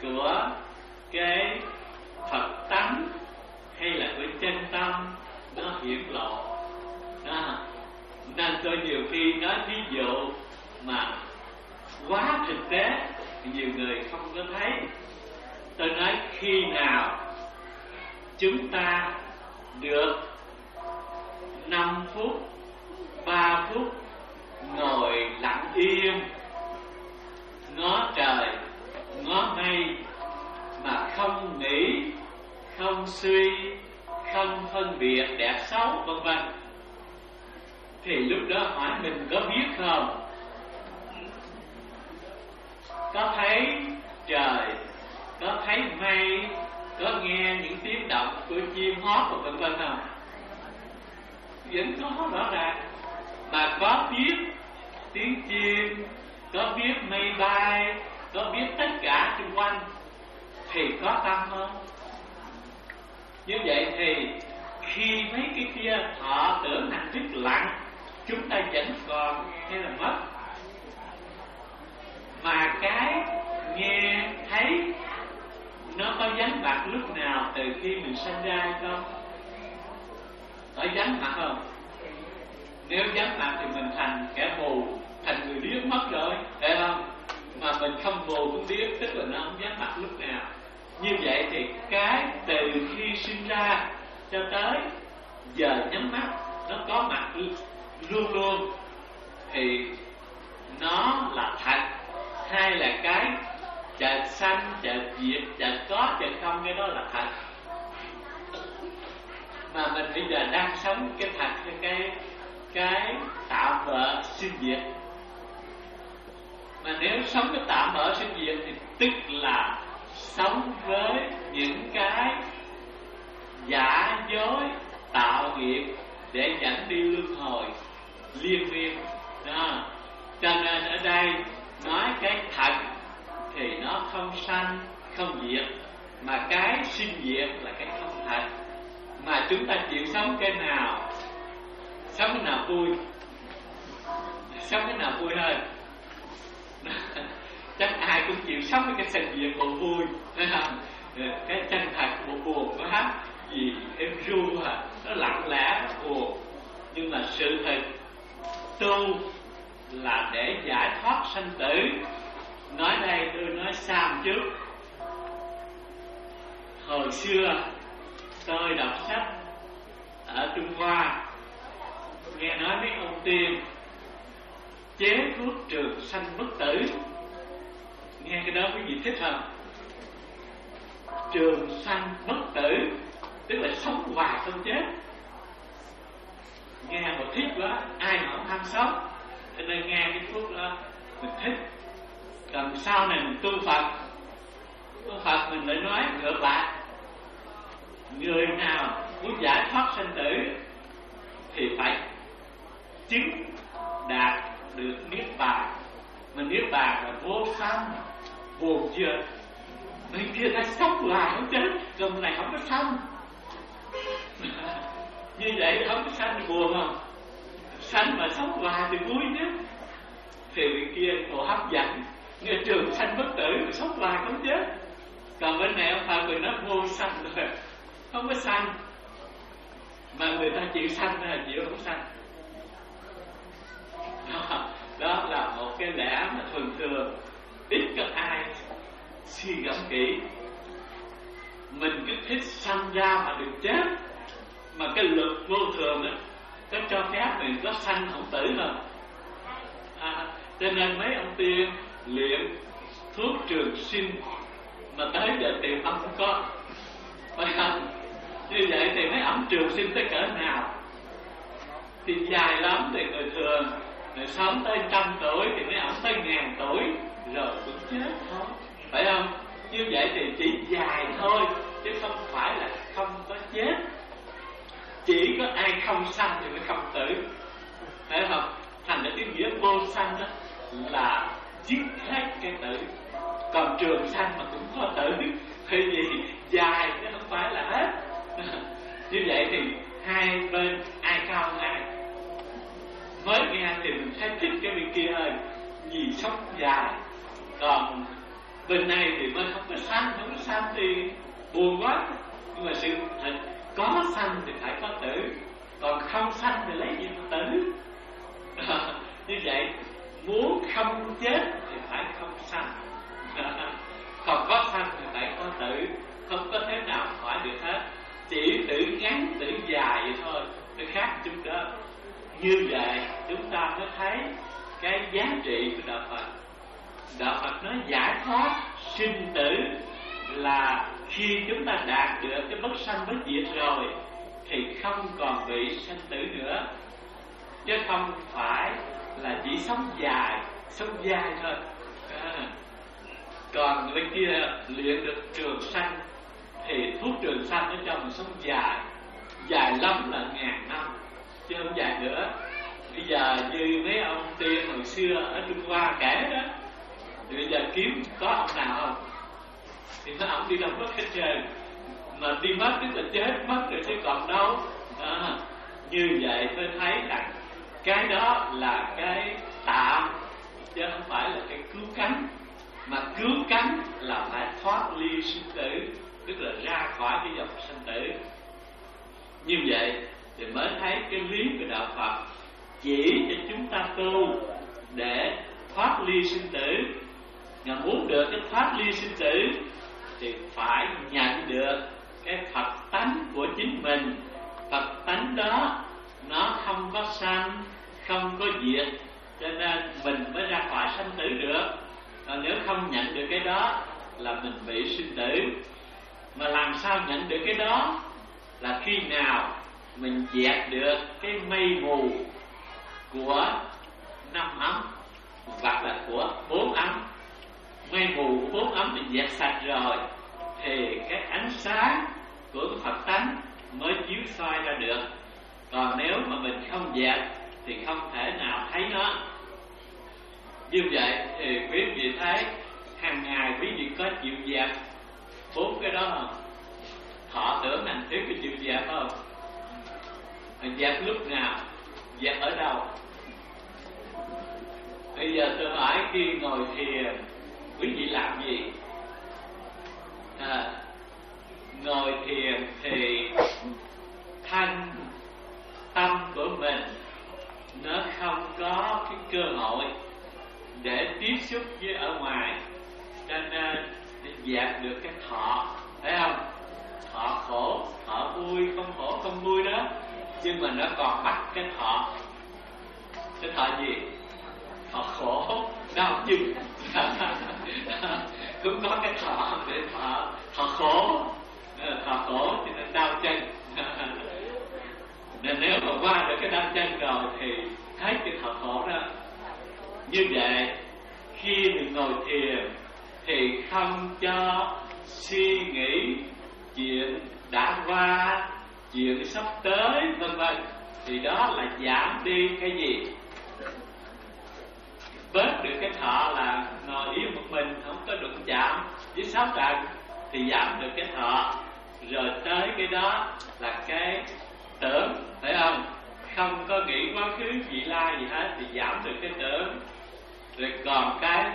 S1: của cái Phật tánh hay là của chân tâm nó hiển lộ đó. Nên tôi nhiều khi nói ví dụ mà quá thực tế nhiều người không có thấy. Tôi nói khi nào chúng ta được năm phút, ba phút ngồi lặng yên, ngó trời, ngó mây mà không nghĩ, không suy, không phân biệt đẹp xấu vân vân, thì lúc đó hỏi mình có biết không? Có thấy trời, có thấy mây, có nghe những tiếng động của chim hót và vân vân không? Vẫn có rõ ràng. Mà có biết tiếng chim, có biết mây bay, có biết tất cả xung quanh, thì có tâm không? Như vậy thì khi mấy cái kia họ tưởng hành thức lặng, chúng ta vẫn còn hay là mất. Mà cái nghe thấy nó có vắng mặt lúc nào từ khi mình sinh ra hay không? Có vắng mặt không? Nếu vắng mặt thì mình thành kẻ mù, thành người điếc mất rồi, phải không? Mà mình không mù cũng điếc, tức là nó không vắng mặt lúc nào. Như vậy thì cái từ khi sinh ra cho tới giờ nhắm mắt nó có mặt luôn luôn, thì nó là thật. Hay là cái chợt sanh, chợt diệt, chợt có, chợt không, cái đó là thật. Mà mình bây giờ đang sống cái thật, cái cái tạm bợ sinh diệt. Mà nếu sống cái tạm bợ sinh diệt thì tức là sống với những cái giả dối tạo nghiệp để dẫn đi luân hồi liên miên đó. Cho nên ở đây nói cái thật thì nó không sanh không diệt, mà cái sinh diệt là cái không thật. Mà chúng ta chịu sống cái nào? Sống cái nào vui? Sống cái nào vui hơn? Chắc ai cũng chịu sống với cái sinh diệt còn vui, phải không? Cái chân thật bộ buồn quá, vì em ru à, nó lặng lẽ, nó buồn. Nhưng mà sự thật tu là để giải thoát sanh tử. Nói đây tôi nói xa một chút. Hồi xưa tôi đọc sách ở Trung Hoa, nghe nói mấy ông tiên chế thuốc trường sanh bất tử. Nghe cái đó quý vị thích không? Trường sanh bất tử tức là sống hoài không chết. Nghe một thích quá, ai mà không tham sống, cho nên nghe cái thuốc đó mình thích. Còn sau này mình tu Phật, tu Phật mình lại nói ngược lại. Người nào muốn giải thoát sanh tử thì phải chứng đạt được niết bàn. Mà niết bàn là vô sanh. Buồn chưa? Bên kia ta sống hoài không chết, rồi này không có sanh. Như vậy không có sanh thì buồn không? Sanh mà sống hoài thì vui chứ. Thì bên kia còn hấp dẫn, nghe trường sanh bất tử, sống hoài không chết. Còn bên này ông Phật người nói vô sanh rồi, không có sanh. Mà người ta chịu sanh hay chịu không sanh. Đó, đó là một cái lẽ mà thường thường ít có ai suy gẫm kỹ. Mình cứ thích sanh ra mà đừng chết. Mà cái luật vô thường á, có cho phép mình có sanh không tử không? À, cho nên mấy ông tiên luyện thuốc trường sinh mà tới giờ tìm ông không có, phải không? Như vậy thì mấy ông trường sinh tới cỡ nào? Thì dài lắm thì người thường người sống tới trăm tuổi thì mấy ông tới ngàn tuổi rồi cũng chết thôi, phải không? Như vậy thì chỉ dài thôi chứ không phải là không có chết. Chỉ có ai không sanh thì mới không tử, phải không? Thành ra cái nghĩa vô sanh đó là giết hết cái tử. Còn trường sanh mà cũng có tử, bởi vì dài chứ không phải là hết. Như vậy thì hai bên ai cao hơn ai? Mới nghe thì mình thấy thích cái bên kia hơn, vì sống dài. Còn bên này thì mới không có sanh, không có sanh thì buồn quá. Nhưng mà sự thật có sanh thì phải có tử, còn không sanh thì lấy gì mà tử. Như vậy muốn không chết thì phải không sanh, còn có sanh thì phải có tử, không có thế nào khỏi được hết. Chỉ tử ngắn tử dài vậy thôi, nó khác chút đó. Như vậy chúng ta mới thấy cái giá trị của đạo Phật. Đạo Phật nói giải thoát sinh tử là khi chúng ta đạt được cái bất sanh bất diệt rồi thì không còn bị sanh tử nữa, chứ không phải là chỉ sống dài, sống dài thôi. À, còn bên kia luyện được trường sanh thì thuốc trường sanh nó cho mình sống dài, dài lắm là ngàn năm chứ không dài nữa. Bây giờ như mấy ông tiên hồi xưa ở Trung Hoa kể đó, thì bây giờ kiếm có ông nào không? Thì nó ông đi đâu mất hết trơn, mà đi mất tức là chết mất rồi chứ còn đâu. À, như vậy tôi thấy rằng cái đó là cái tạm chứ không phải là cái cứu cánh. Mà cứu cánh là phải thoát ly sinh tử, tức là ra khỏi cái dòng sinh tử. Như vậy thì mới thấy cái lý của đạo Phật chỉ cho chúng ta tu để thoát ly sinh tử. Mà muốn được cái thoát ly sinh tử thì phải nhận được cái Phật tánh của chính mình. Phật tánh đó nó không có sanh, không có diệt, cho nên mình mới ra khỏi sanh tử được. Còn nếu không nhận được cái đó là mình bị sinh tử. Mà làm sao nhận được cái đó? Là khi nào mình dẹp được cái mây mù của năm ấm hoặc là của bốn ấm. Mây mù của bốn ấm mình dẹp sạch rồi thì cái ánh sáng của cái Phật tánh mới chiếu soi ra được. Còn nếu mà mình không dẹp thì không thể nào thấy nó. Như vậy thì quý vị thấy hàng ngày quý vị có chịu dẹp bốn cái đó không? Thọ tưởng hành thuyết có chịu dẹp không? Dẹp lúc nào? Dẹp ở đâu? Bây giờ tôi hỏi khi ngồi thiền quý vị làm gì? À, ngồi thiền thì thân tâm của mình nó không có cái cơ hội để tiếp xúc với ở ngoài, cho nên để dẹp được cái thọ, phải không? Thọ khổ, thọ vui, không khổ không vui đó. Nhưng mà nó còn bắt cái thọ. Cái thọ gì? Thọ khổ, đau chừng. Cũng có cái thọ để thọ, thọ khổ. Thọ khổ thì nó đau chân. Nên nếu mà qua được cái đau chân rồi thì thấy cái thọ khổ đó. Như vậy khi mình ngồi thiền thì không cho suy nghĩ chuyện đã qua, chuyện sắp tới vân vân, thì đó là giảm đi cái gì? Bớt được cái thọ là ngồi yên một mình, không có đụng chạm với sáu trần thì giảm được cái thọ. Rồi tới cái đó là cái tưởng, phải không? Không có nghĩ quá khứ vị lai gì hết thì giảm được cái tưởng. Rồi còn cái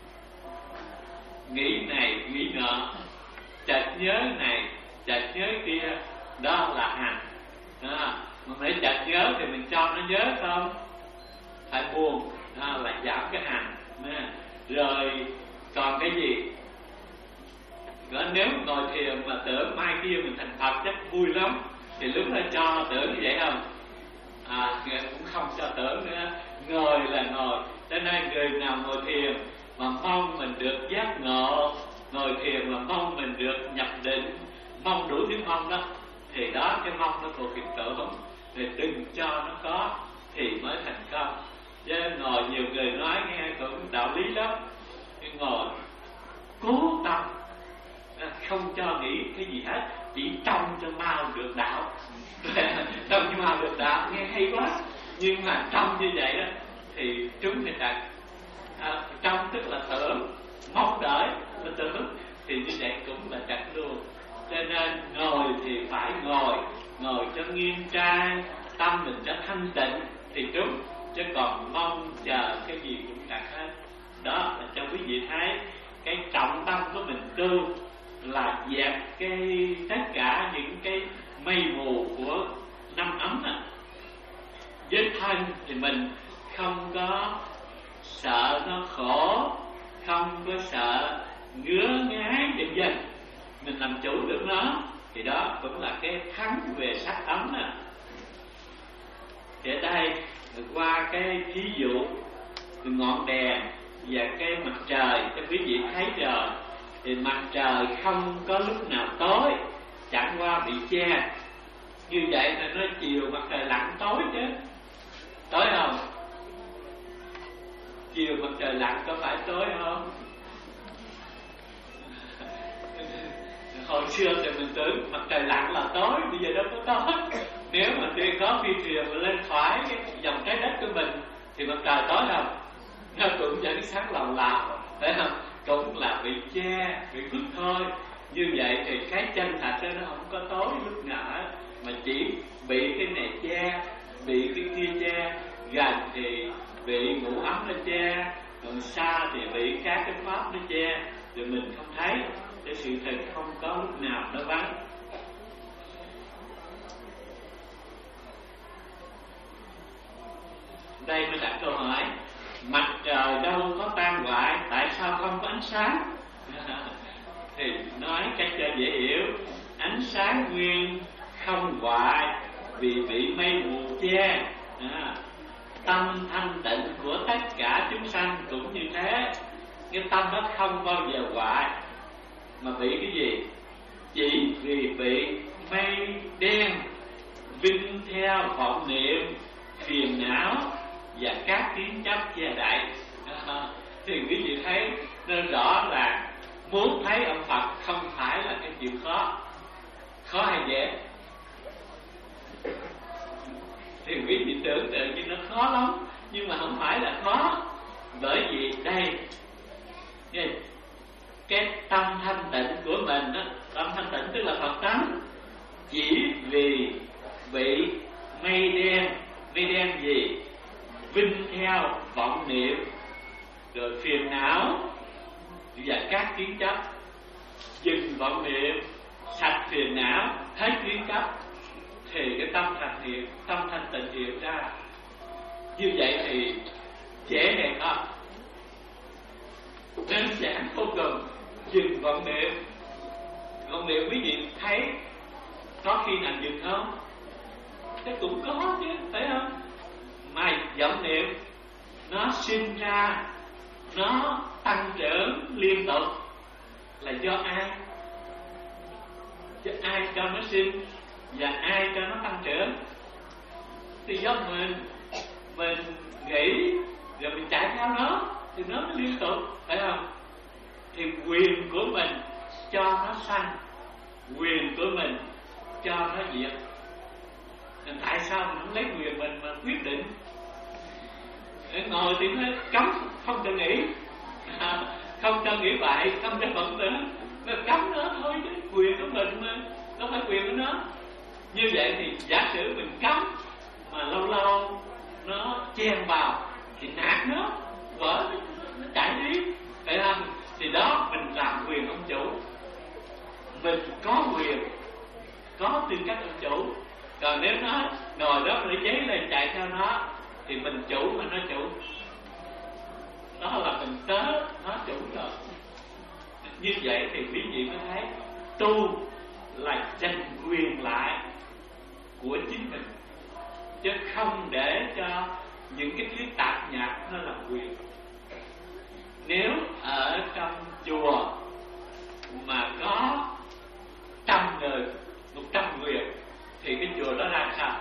S1: nghĩ này nghĩ nọ, chợt nhớ này chợt nhớ kia, đó là hành. Đó. Mà để chợt nhớ thì mình cho nó nhớ không? Phải buồn, đó là giảm cái hành. Đó. Rồi còn cái gì? Rồi nếu ngồi thiền mà tưởng mai kia mình thành Phật chắc vui lắm, thì lúc đó cho tưởng như vậy không? À, cũng không cho tưởng nữa. Ngồi là ngồi. Cho nên người nào ngồi thiền mà mong mình được giác ngộ, ngồi thiền mà mong mình được nhập định, mong đủ thứ mong đó, thì đó cái mong nó thuộc hiện tưởng. Thì đừng cho nó có thì mới thành công. Chứ ngồi nhiều người nói nghe cũng đạo lý lắm, ngồi cố tâm không cho nghĩ cái gì hết, chỉ trông cho mau được đạo. Trông cho mau được đạo nghe hay quá, nhưng mà trông như vậy đó thì trúng cái trật. À, trông tức là tưởng, mong đợi là tưởng, thì như vậy cũng là trật luôn. Cho nên ngồi thì phải ngồi, ngồi cho nghiêm trang, tâm mình cho thanh tịnh thì trúng, chứ còn mong chờ cái gì cũng trật hết. Đó là cho quý vị thấy cái trọng tâm của mình tu là dẹp cái tất cả những cái mây mù của năm ấm à. Với thân thì mình không có sợ nó khổ, không có sợ ngứa ngáy vân vân, mình làm chủ được nó, thì đó cũng là cái thắng về sắc ấm à. Thì ở đây qua cái ví dụ ngọn đèn và cái mặt trời cho quý vị thấy rồi, thì mặt trời không có lúc nào tối, chẳng qua bị che. Như vậy là nó chiều mặt trời lặn tối chứ, tối không? Chiều mặt trời lặn có phải tối không? Hồi xưa thì mình tưởng mặt trời lặn là tối, bây giờ đâu có tối. Nếu mà đi có phi thuyền mà lên khỏi cái dòng trái đất của mình thì mặt trời tối không? Nó cũng vẫn sáng lào lào, phải không? Cũng là bị che, bị khuất thôi. Như vậy thì cái chân thật ra nó không có tối lúc nào hết, mà chỉ bị cái này che, bị cái kia che. Gần thì bị ngũ ấm nó che, còn xa thì bị các cái pháp nó che, rồi mình không thấy. Cái sự thật không có lúc nào nó vắng. Đây mới đặt câu hỏi: mặt trời đâu có tan hoại, tại sao không có ánh sáng? Thì nói cách cho dễ hiểu: ánh sáng nguyên không hoại vì bị mây mù che. À, tâm thanh tịnh của tất cả chúng sanh cũng như thế. Cái tâm đó không bao giờ hoại, mà bị cái gì? Chỉ vì bị mây đen vinh theo vọng niệm, phiền não và các kiến chấp che đậy. À, thì quý vị thấy nó rõ là muốn thấy ông Phật không phải là cái chuyện khó. Khó hay dễ? Thì quý vị tưởng tượng như nó khó lắm, nhưng mà không phải là khó. Bởi vì đây, cái tâm thanh tịnh của mình đó, tâm thanh tịnh tức là Phật tánh, chỉ vì bị mây đen, mây đen gì? Vinh theo vọng niệm, rồi phiền não và các kiến chấp. Dừng vọng niệm, sạch phiền não, hết kiến chấp, thì cái tâm thành hiện, tâm thanh tịnh hiện ra. Như vậy thì dễ hay không? Đơn giản vô cùng. Dừng vọng niệm. Vọng niệm quý vị thấy có khi nào dừng không? Thế cũng có chứ, phải không? Mà vọng niệm nó sinh ra, nó tăng trưởng liên tục là do ai? Do ai cho nó sinh và ai cho nó tăng trưởng? Thì do mình. Mình nghĩ rồi mình chạy theo nó thì nó mới liên tục, phải không? Thì quyền của mình cho nó sanh, quyền của mình cho nó diệt. Thì tại sao mình không lấy quyền mình mà quyết định? Ngồi thì nó cấm không cho nghĩ, à, không cho nghĩ bậy, không cho vọng tưởng, nó cấm nó thôi chứ quyền của mình mà, nó phải quyền của nó. Như vậy thì giả sử mình cấm mà lâu lâu nó chen vào thì nạt nó, vỡ nó, nó chạy đi, phải không? Thì đó mình làm quyền ông chủ. Mình có quyền, có tư cách ông chủ. Còn nếu nó ngồi đó để cháy lên chạy theo nó thì mình chủ mà nó chủ, đó là mình tớ nó chủ rồi. Như vậy thì quý vị mới thấy tu là tranh quyền lại của chính mình, chứ không để cho những cái thứ tạp nhạp nó làm quyền. Nếu ở trong chùa mà có trăm người, một trăm quyền thì cái chùa đó ra sao?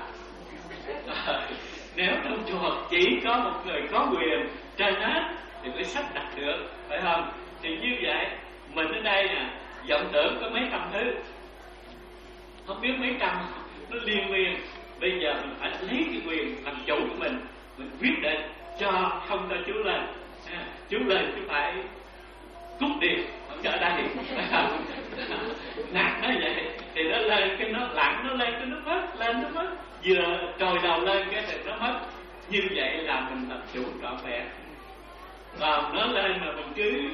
S1: Nếu trong chùa chỉ có một người có quyền trên hết thì mới sắp đặt được, phải không? Thì như vậy mình ở đây nè, vọng tưởng có mấy trăm thứ, không biết mấy trăm, nó liên miên. Bây giờ mình phải lấy cái quyền làm chủ của mình, mình quyết định cho không cho chú lên. À, chú lên chú phải cút điện, không cho ở đây. Nạt nó vậy thì nó lên cái nó lặng, nó lên cái nó mất, lên nó mất, vừa trồi đầu lên cái thì nó mất. Như vậy là mình làm chủ trọn vẹn. Còn nó lên mà mình cứ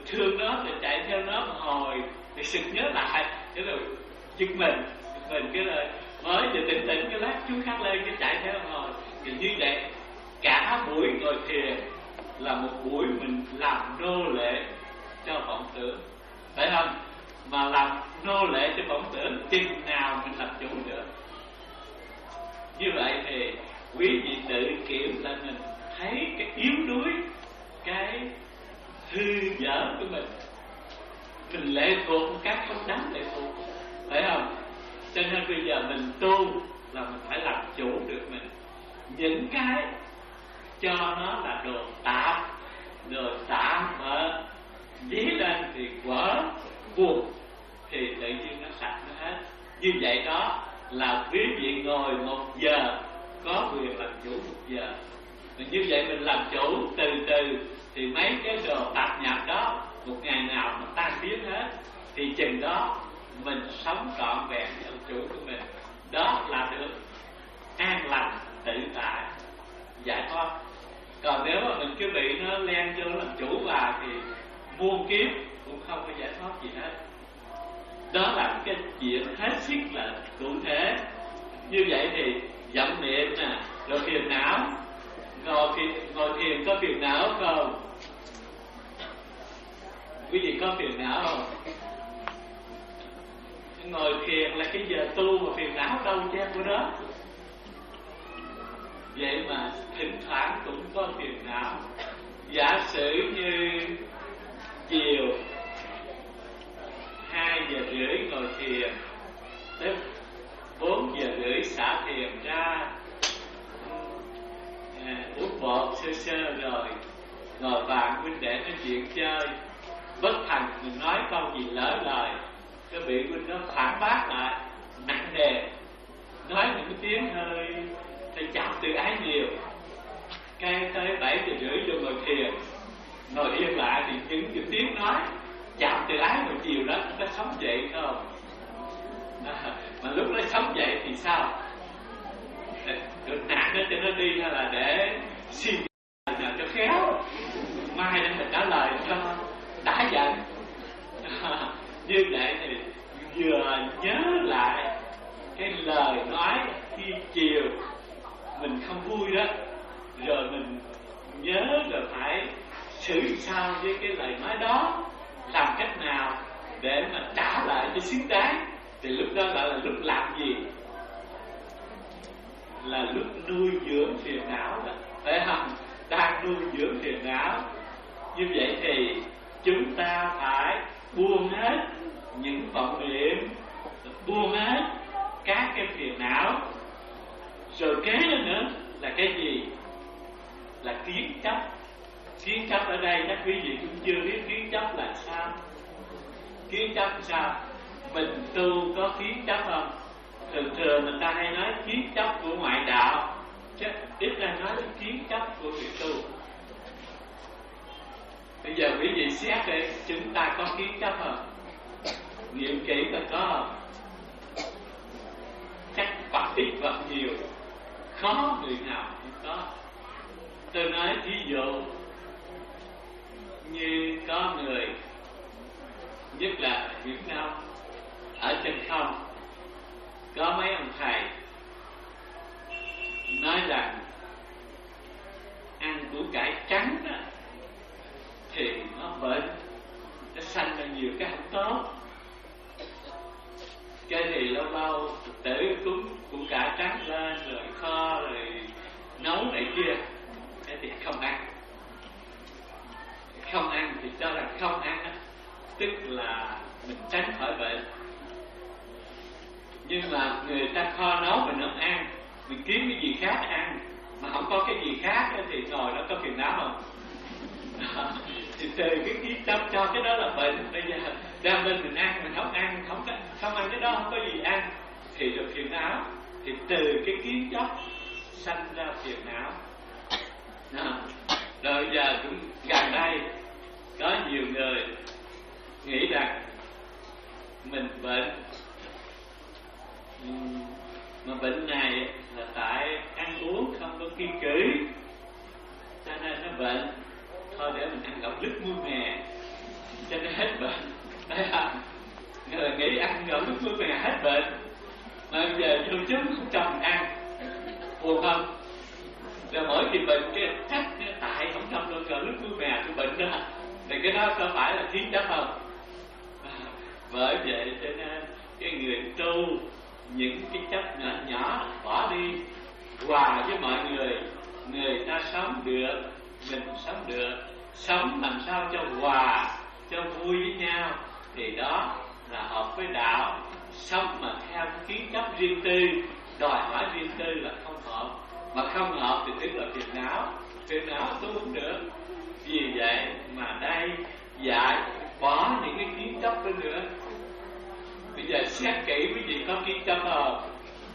S1: thương nó thì chạy theo nó một hồi thì sực nhớ lại cái rồi giật mình giật mình cái rồi mới vừa tỉnh tỉnh cái lát chú khác lên cái chạy theo một hồi. Thì như vậy cả buổi ngồi thiền là một buổi mình làm nô lệ cho vọng tưởng, phải không? Mà làm nô lệ cho vọng tưởng chừng nào mình làm chủ được. Như vậy thì quý vị tự kiểm lại mình thấy cái yếu đuối, cái hư dở của mình. Mình lệ thuộc một cách không đáng lệ thuộc, phải không? Cho nên bây giờ mình tu là mình phải làm chủ được mình. Những cái cho nó là đồ tạm, đồ tạm mà dí lên thì quở buồn thì tự nhiên nó sạch nó hết. Như vậy đó là quý vị ngồi một giờ có quyền làm chủ một giờ. Và như vậy mình làm chủ từ từ thì mấy cái đồ tạp nhạp đó một ngày nào nó tan biến hết. Thì chừng đó mình sống trọn vẹn làm chủ của mình. Đó là được an lành, tự tại, giải thoát. Còn nếu mà mình cứ bị nó len vô làm chủ vào thì muôn kiếp cũng không có giải thoát gì hết. Đó là cái chuyện hết sức là cụ thể. Như vậy thì vọng niệm nè, rồi phiền não. Ngồi thiền, ngồi thiền có phiền não không? Quý vị có phiền não không? Ngồi thiền là cái giờ tu mà phiền não đâu chen của đó. Vậy mà thỉnh thoảng cũng có phiền não. Giả sử như chiều hai giờ rưỡi ngồi thiền, tới bốn giờ rưỡi xả thiền ra, à, uống bột sơ sơ rồi ngồi bàn huynh đệ nói chuyện chơi, bất thành mình nói câu gì lỡ lời, cái bị huynh đó phản bác lại nặng nề, nói những cái tiếng hơi hơi chậm từ ái nhiều. Cái tới bảy giờ rưỡi vô ngồi thiền, ngồi yên lại thì những những tiếng nói chậm từ ái một chiều đó nó sống dậy không? À, mà lúc nó sống dậy thì sao? Được nặng nó cho nó đi hay là để xin nào cho khéo, mai để mình trả lời cho đã giận. À, như vậy thì vừa nhớ lại cái lời nói khi chiều mình không vui đó, rồi mình nhớ rồi phải xử sao với cái lời nói đó, làm cách nào để mà trả lại cho xứng đáng. Thì lúc đó gọi là lúc làm gì? Là lúc nuôi dưỡng phiền não đó, phải không? Đang nuôi dưỡng phiền não. Như vậy thì chúng ta phải buông hết những vọng niệm, buông hết các cái phiền não. Rồi kế lên nữa là cái gì? Là kiến chấp. Kiến chấp ở đây các quý vị cũng chưa biết kiến chấp là sao. Kiến chấp sao? Mình tu có kiến chấp không? Thường thường người ta hay nói kiến chấp của ngoại đạo, chứ ít ra nói đến kiến chấp của việc tu. Bây giờ quý vị xét đi, chúng ta có kiến chấp không? Nghiệm kỹ ta có không? Chắc hoặc ít hoặc nhiều, khó người nào cũng có. Tôi nói ví dụ như có người, nhất là ở Việt Nam, ở trên không có mấy ông thầy nói rằng ăn củ cải trắng đó, thì nó bệnh, nó sanh ra nhiều cái không tốt. Cái thì lâu lâu tử cúng củ cải trắng lên rồi kho rồi nấu này kia, cái thì không ăn. Không ăn thì cho là không ăn đó, tức là mình tránh khỏi bệnh. Nhưng mà người ta kho nấu mình không ăn, mình kiếm cái gì khác ăn, mà không có cái gì khác thì ngồi đó có phiền não không? Thì từ cái kiến chấp cho cái đó là bệnh. Bây giờ ra bên mình ăn, mình không ăn, không có, không ăn cái đó, không có gì ăn thì được phiền não. Thì từ cái kiến chấp sanh ra phiền não. Đó. Rồi giờ cũng gần đây có nhiều người nghĩ rằng mình bệnh, mà bệnh này là tại ăn uống không có kiêng kỹ cho nên nó bệnh. Thôi để mình ăn gạo lứt muối mè, cho nên hết bệnh. Đấy không? Người nghĩ ăn gạo nước mưa mè hết bệnh, mà bây giờ vô chúng không cho mình ăn, buồn không? Rồi mỗi khi bệnh cái trách tại không trong được gạo nước mưa mè tôi bệnh đó, thì cái đó có phải là kiến chấp không? Bởi vậy cho nên cái người tu những cái chấp nhỏ nhỏ bỏ đi, hòa với mọi người, người ta sống được, mình sống được, sống làm sao cho hòa, cho vui với nhau, thì đó là hợp với đạo. Sống mà theo cái kiến chấp riêng tư, đòi hỏi riêng tư là không hợp, mà không hợp thì tức là phiền não, phiền não tu không được. Vì vậy mà đây dạy bỏ những cái kiến chấp đó nữa. Bây giờ xét kỹ quý vị có kiến chấp không?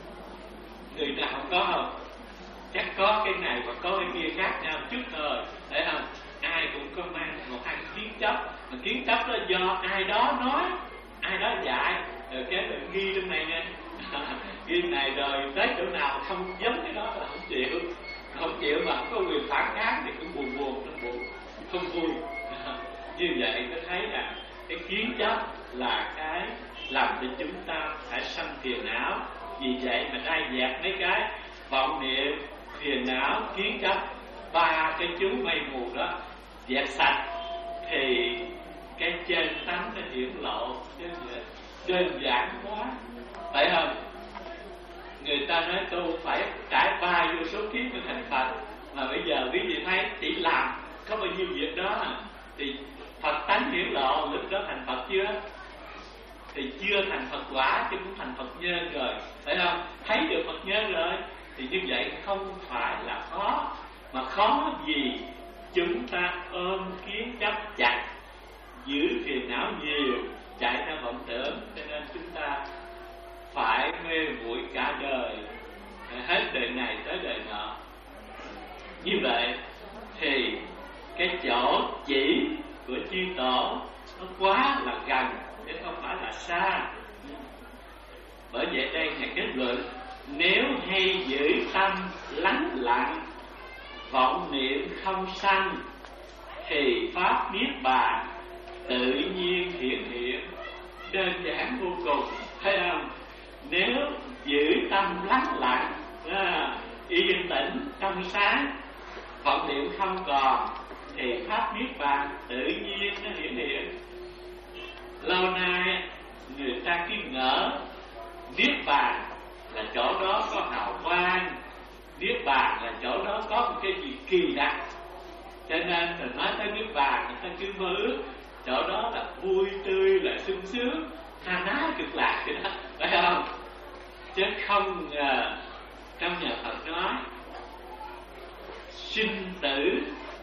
S1: Người nào không có không? Chắc có cái này và có cái kia khác nhau chút thôi, thấy không? Ai cũng có mang một hai kiến chấp, mà kiến chấp đó do ai đó nói, ai đó dạy, rồi cái mình ghi trong này nè, ghi này rồi tới chỗ nào không giống cái đó là không chịu, không chịu mà không có quyền phản kháng thì cũng buồn buồn, nó buồn, không vui. Như vậy tôi thấy là cái kiến chấp là cái làm cho chúng ta phải sanh phiền não. Vì vậy mà đai dẹp mấy cái vọng niệm, phiền não, kiến chấp, ba cái chú mây mù đó dẹp sạch thì cái chân tánh nó hiển lộ. Chứ đơn giản quá, phải không? Người ta nói tu phải trải qua vô số kiếp mới thành Phật, mà bây giờ quý vị thấy chỉ làm có bao nhiêu việc đó thì Phật tánh hiển lộ, lúc đó thành Phật chưa? Thì chưa thành Phật quả chứ cũng thành Phật nhân rồi, phải không? Thấy được Phật nhân rồi thì như vậy không phải là khó, mà khó gì chúng ta ôm kiến chấp chặt, giữ phiền não nhiều, chạy ra vọng tưởng, cho nên chúng ta phải mê muội cả đời, hết đời này tới đời nọ. Như vậy thì cái chỗ chỉ của chư tổ nó quá là gần chứ không phải là xa. Bởi vậy đây là kết luận: nếu hay giữ tâm lắng lặng, vọng niệm không sanh, thì pháp niết bàn tự nhiên hiện hiện. Đơn giản vô cùng, thấy không? Nếu giữ tâm lắng lặng, à, yên tĩnh trong sáng, vọng niệm không còn, thì pháp niết bàn tự nhiên nó hiện hiện. Lâu nay người ta cứ ngỡ niết bàn là chỗ đó có hào quang, niết bàn là chỗ đó có một cái gì kỳ đặc, cho nên rồi nói tới niết bàn người ta cứ mơ ước chỗ đó là vui tươi, là sung sướng, tha ná cực lạc vậy đó, phải không? Chứ không ngờ trong nhà Phật nói sinh tử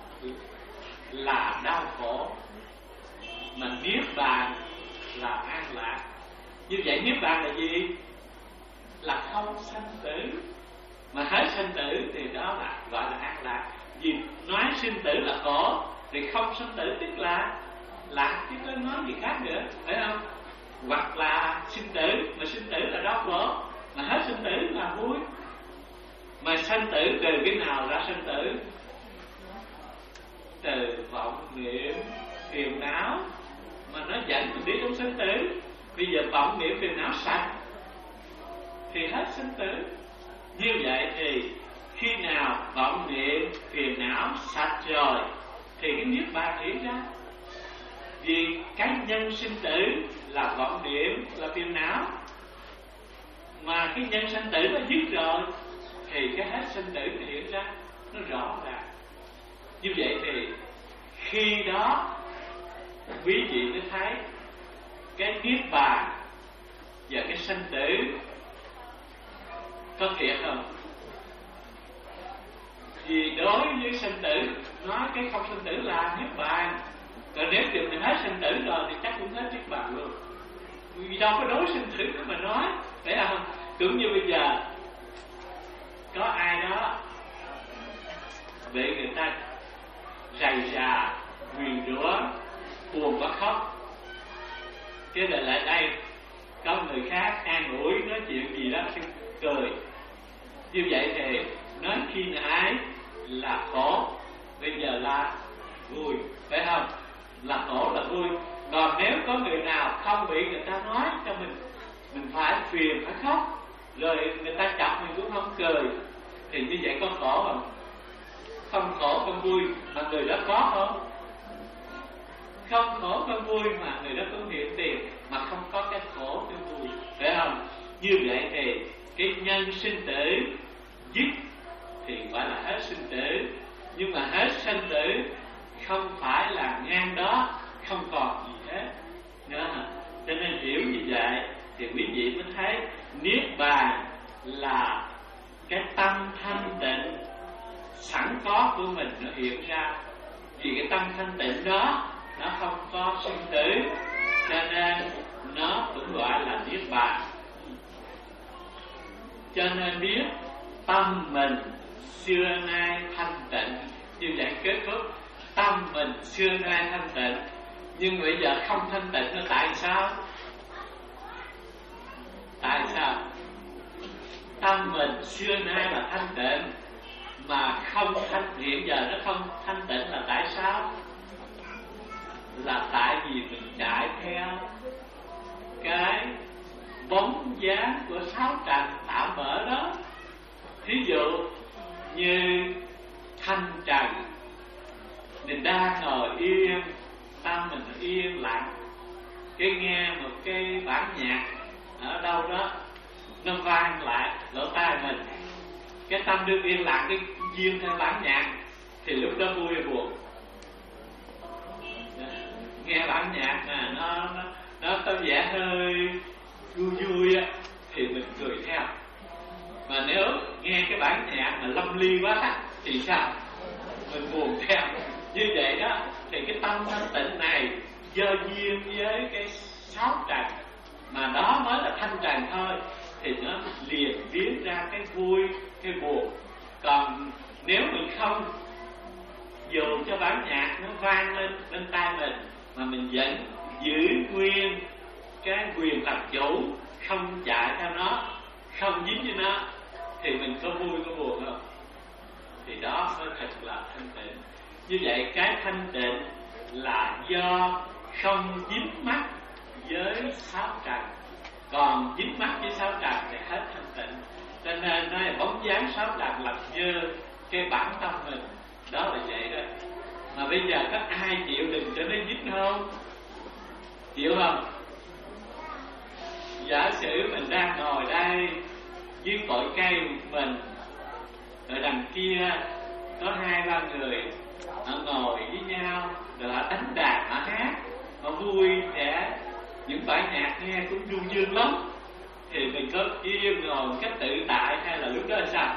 S1: là đau khổ, mà niết bàn là an lạc. Như vậy niết bàn là gì? Là không sanh tử, mà hết sanh tử thì đó là gọi là an lạc. Vì nói sinh tử là khổ thì không sanh tử tức là lạc, chứ có nói gì khác nữa, phải không? Hoặc là sinh tử, mà sinh tử là đau khổ, mà hết sinh tử là vui. Mà sanh tử từ cái nào ra sanh tử? Từ vọng niệm phiền não mà nó dẫn mình đi trong sanh tử. Bây giờ vọng niệm phiền não sạch thì hết sanh tử. Như vậy thì khi nào vọng niệm phiền não sạch rồi thì cái niết bàn hiện ra. Vì cái nhân sinh tử là vọng niệm, là phiền não, mà cái nhân sanh tử nó dứt rồi thì cái hết sinh tử nó hiện ra, nó rõ ràng. Như vậy thì khi đó quý vị mới thấy cái niết bàn và cái sanh tử có thiệt không? Vì đối với sanh tử nói cái không sanh tử là niết bàn, còn nếu chừng mình hết sanh tử rồi thì chắc cũng hết niết bàn luôn. Vì đâu có đối sanh tử mà nói, phải không? Cũng như bây giờ có ai đó bị người ta rầy rà, nguyền rủa, buồn quá khóc, cái là lại đây có người khác an ủi, nói chuyện gì đó cười. Như vậy thì nói khi nãy là khổ, bây giờ là vui, phải không? Là khổ là vui. Còn nếu có người nào không bị người ta nói cho mình, mình phải phiền, phải khóc, rồi người ta chọc mình cũng không cười, thì như vậy có khổ không? Không khổ không vui, mà người đó có không? Không khổ không vui mà người đó có nhiều tiền, mà không có cái khổ cái vui, phải không? Như vậy thì cái nhân sinh tử dứt thì gọi là hết sinh tử. Nhưng mà hết sinh tử không phải là ngang đó, không còn gì hết nữa. Cho nên hiểu như vậy thì quý vị mới thấy niết bàn là cái tâm thanh tịnh sẵn có của mình nó hiện ra. Vì cái tâm thanh tịnh đó nó không có sinh tử, cho nên nó cũng gọi là niết bàn. Cho nên biết tâm mình xưa nay thanh tịnh, như vậy kết thúc. Tâm mình xưa nay thanh tịnh, nhưng bây giờ không thanh tịnh nó tại sao? Tại sao? Tâm mình xưa nay là thanh tịnh mà không thanh, hiện giờ nó không thanh tịnh là tại sao? Là tại vì mình chạy theo cái bóng dáng của sáu trần tạo mở đó. Thí dụ như thanh trần, mình đang ngồi yên, tâm mình yên lặng, cái nghe một cái bản nhạc ở đâu đó nó vang lại lỗ tai mình, cái tâm đương yên lặng, cái duyên theo bản nhạc, thì lúc đó vui hay buồn? Nghe bản nhạc mà nó nó, nó có vẻ hơi vui vui á thì mình cười theo. Mà nếu nghe cái bản nhạc mà lâm ly quá thì sao? Mình buồn theo. Như vậy đó thì cái tâm thanh tịnh này do duyên với cái sáu trần, mà đó mới là thanh trần thôi, thì nó liền biến ra cái vui, cái buồn. Còn nếu mình không dù cho bản nhạc nó vang lên bên tai mình mà mình vẫn giữ nguyên cái quyền làm chủ, không chạy theo nó, không dính với nó, thì mình có vui có buồn không? Thì đó mới thật là thanh tịnh. Như vậy cái thanh tịnh là do không dính mắc với sáu trần. Còn dính mắc với sáu trần thì hết thanh tịnh. Cho nên nói bóng dáng sáu trần làm như cái bản tâm mình. Đó là vậy đó. Mà bây giờ có ai chịu đừng cho nó dính không? Chịu không? Giả sử mình đang ngồi đây dưới cội cây mình, rồi đằng kia có hai ba người họ ngồi với nhau, rồi họ đánh đàn, họ hát, họ vui vẻ, những bài nhạc nghe cũng du dương lắm, thì mình có yên ngồi một cách tự tại, hay là lúc đó là sao?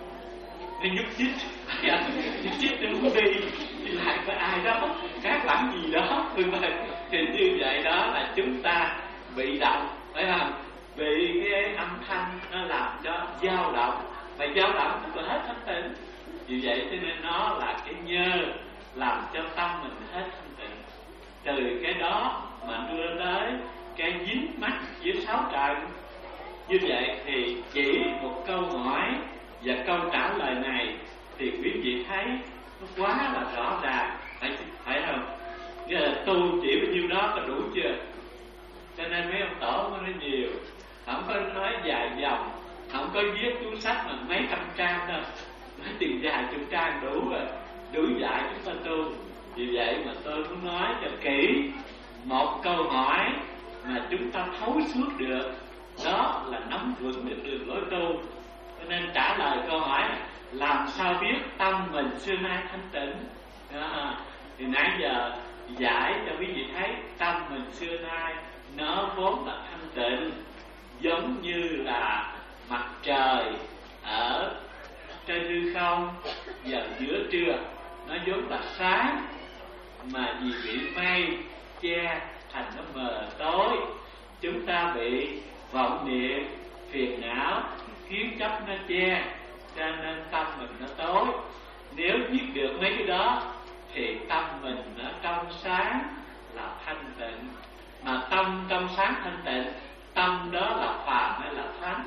S1: Nó nhúc nhích, nhúc nhích nó muốn đi, thì lại có ai đó khác làm gì đó, vân vân. Thì như vậy đó là chúng ta bị động, phải không? Bị cái âm thanh nó làm cho dao động, mà dao động tức là hết thanh tịnh. Vì vậy cho nên nó là cái nhơ làm cho tâm mình hết thanh tịnh. Từ cái đó mà đưa tới cái dính mắc với sáu trần. Như vậy thì chỉ một câu hỏi và câu trả lời này thì quý vị thấy nó quá là rõ ràng, phải, phải không? Nghĩa là tu chỉ bao nhiêu đó có đủ chưa? Cho nên mấy ông tổ có nói nhiều, không có nói dài dòng, không có viết cuốn sách mà mấy trăm trang đâu, nói tiền dài chục trang đủ rồi, đủ dạy chúng ta tu. Vì vậy mà tôi muốn nói cho kỹ một câu hỏi mà chúng ta thấu suốt được, đó là nắm vững được đường lối tu. Cho nên trả lời câu hỏi này, làm sao biết tâm mình xưa nay thanh tịnh? Đó. Thì nãy giờ giải cho quý vị thấy tâm mình xưa nay nó vốn là thanh tịnh, giống như là mặt trời ở trên hư không vào giữa trưa, nó vốn là sáng, mà vì bị mây che thành nó mờ tối, chúng ta bị vọng niệm phiền não kiến chấp nó che, cho nên tâm mình nó tối. Nếu biết được mấy cái đó thì tâm mình nó trong sáng là thanh tịnh. Mà tâm trong sáng thanh tịnh, tâm đó là phàm hay là thánh?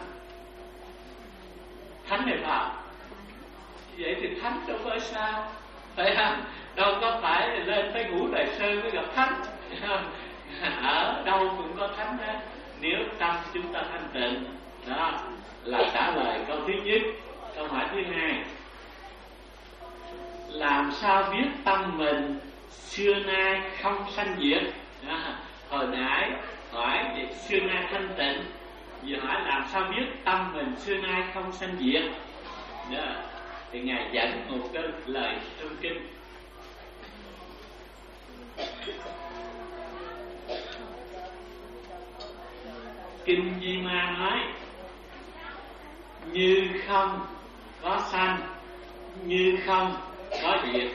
S1: Thánh hay phàm? Vậy thì thánh đâu có sao, phải không? Đâu có phải lên tới ngũ đại sơn mới gặp thánh. ở đâu cũng có thánh đó, nếu tâm chúng ta thanh tịnh. Đó là trả lời câu thứ nhất. Câu hỏi thứ hai: làm sao biết tâm mình xưa nay không sanh diệt? Đó. Hồi nãy hỏi về xưa nay thanh tịnh, giờ hỏi làm sao biết tâm mình xưa nay không sanh diệt? Đó. Thì Ngài dẫn một cái lời trong kinh. Kinh Di Ma nói: như không có sanh, như không có diệt.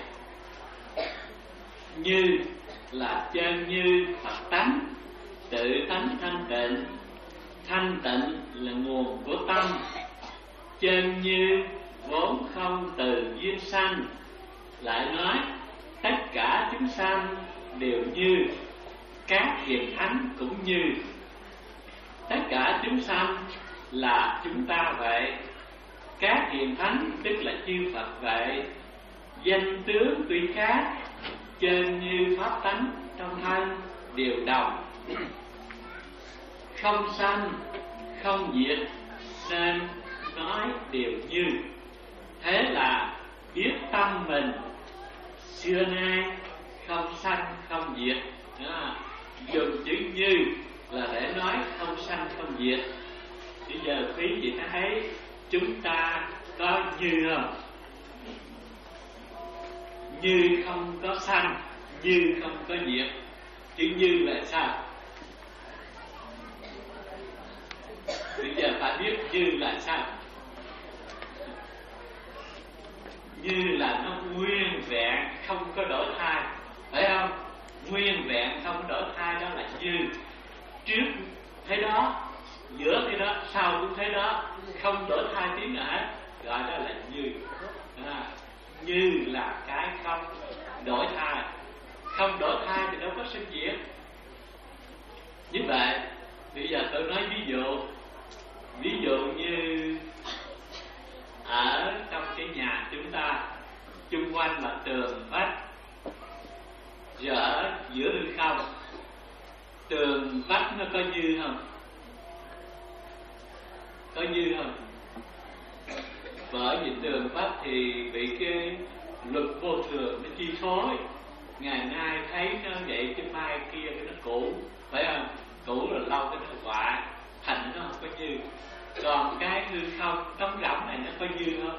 S1: Như là chân như Phật tánh, tự tánh thanh tịnh. Thanh tịnh là nguồn của tâm. Chân như vốn không từ duyên sanh. Lại nói tất cả chúng sanh đều như, các hiền thánh cũng như. Tất cả chúng sanh là chúng ta vậy, các hiền thánh tức là chư Phật vậy. Danh tướng tuy khác, chân như pháp tánh trong thân đều đồng. Không sanh không diệt nên nói đều như. Thế là biết tâm mình xưa nay không sanh không diệt. Đó. Dùng chữ như là để nói không sanh không diệt. Bây giờ quý vị thấy chúng ta có như không? Như không có sanh, như không có diệt. Chữ như là sao? Bây giờ phải biết như là sao? Như là nó nguyên vẹn, không có đổi thay, phải không? Nguyên vẹn không có đổi thay, đó là như. Trước thế đó, giữa thế đó, sau cũng thế đó, không đổi thay tiếng nào hết, gọi đó là như. À, như là cái không đổi thay. Không đổi thay thì đâu có sinh diệt. Như vậy bây giờ tôi nói ví dụ. Ví dụ như ở trong cái nhà chúng ta, chung quanh là tường vách, giờ ở giữa hư không. Tường vách nó có như không? Có như không? Bởi vì tường vách thì bị cái luật vô thường nó chi phối. Ngày nay thấy nó vậy chứ mai kia cái nó cũ, phải không? Cũ rồi lâu cái nó hoại, thành nó không có như. Còn cái hư không trống rỗng này nó có như không?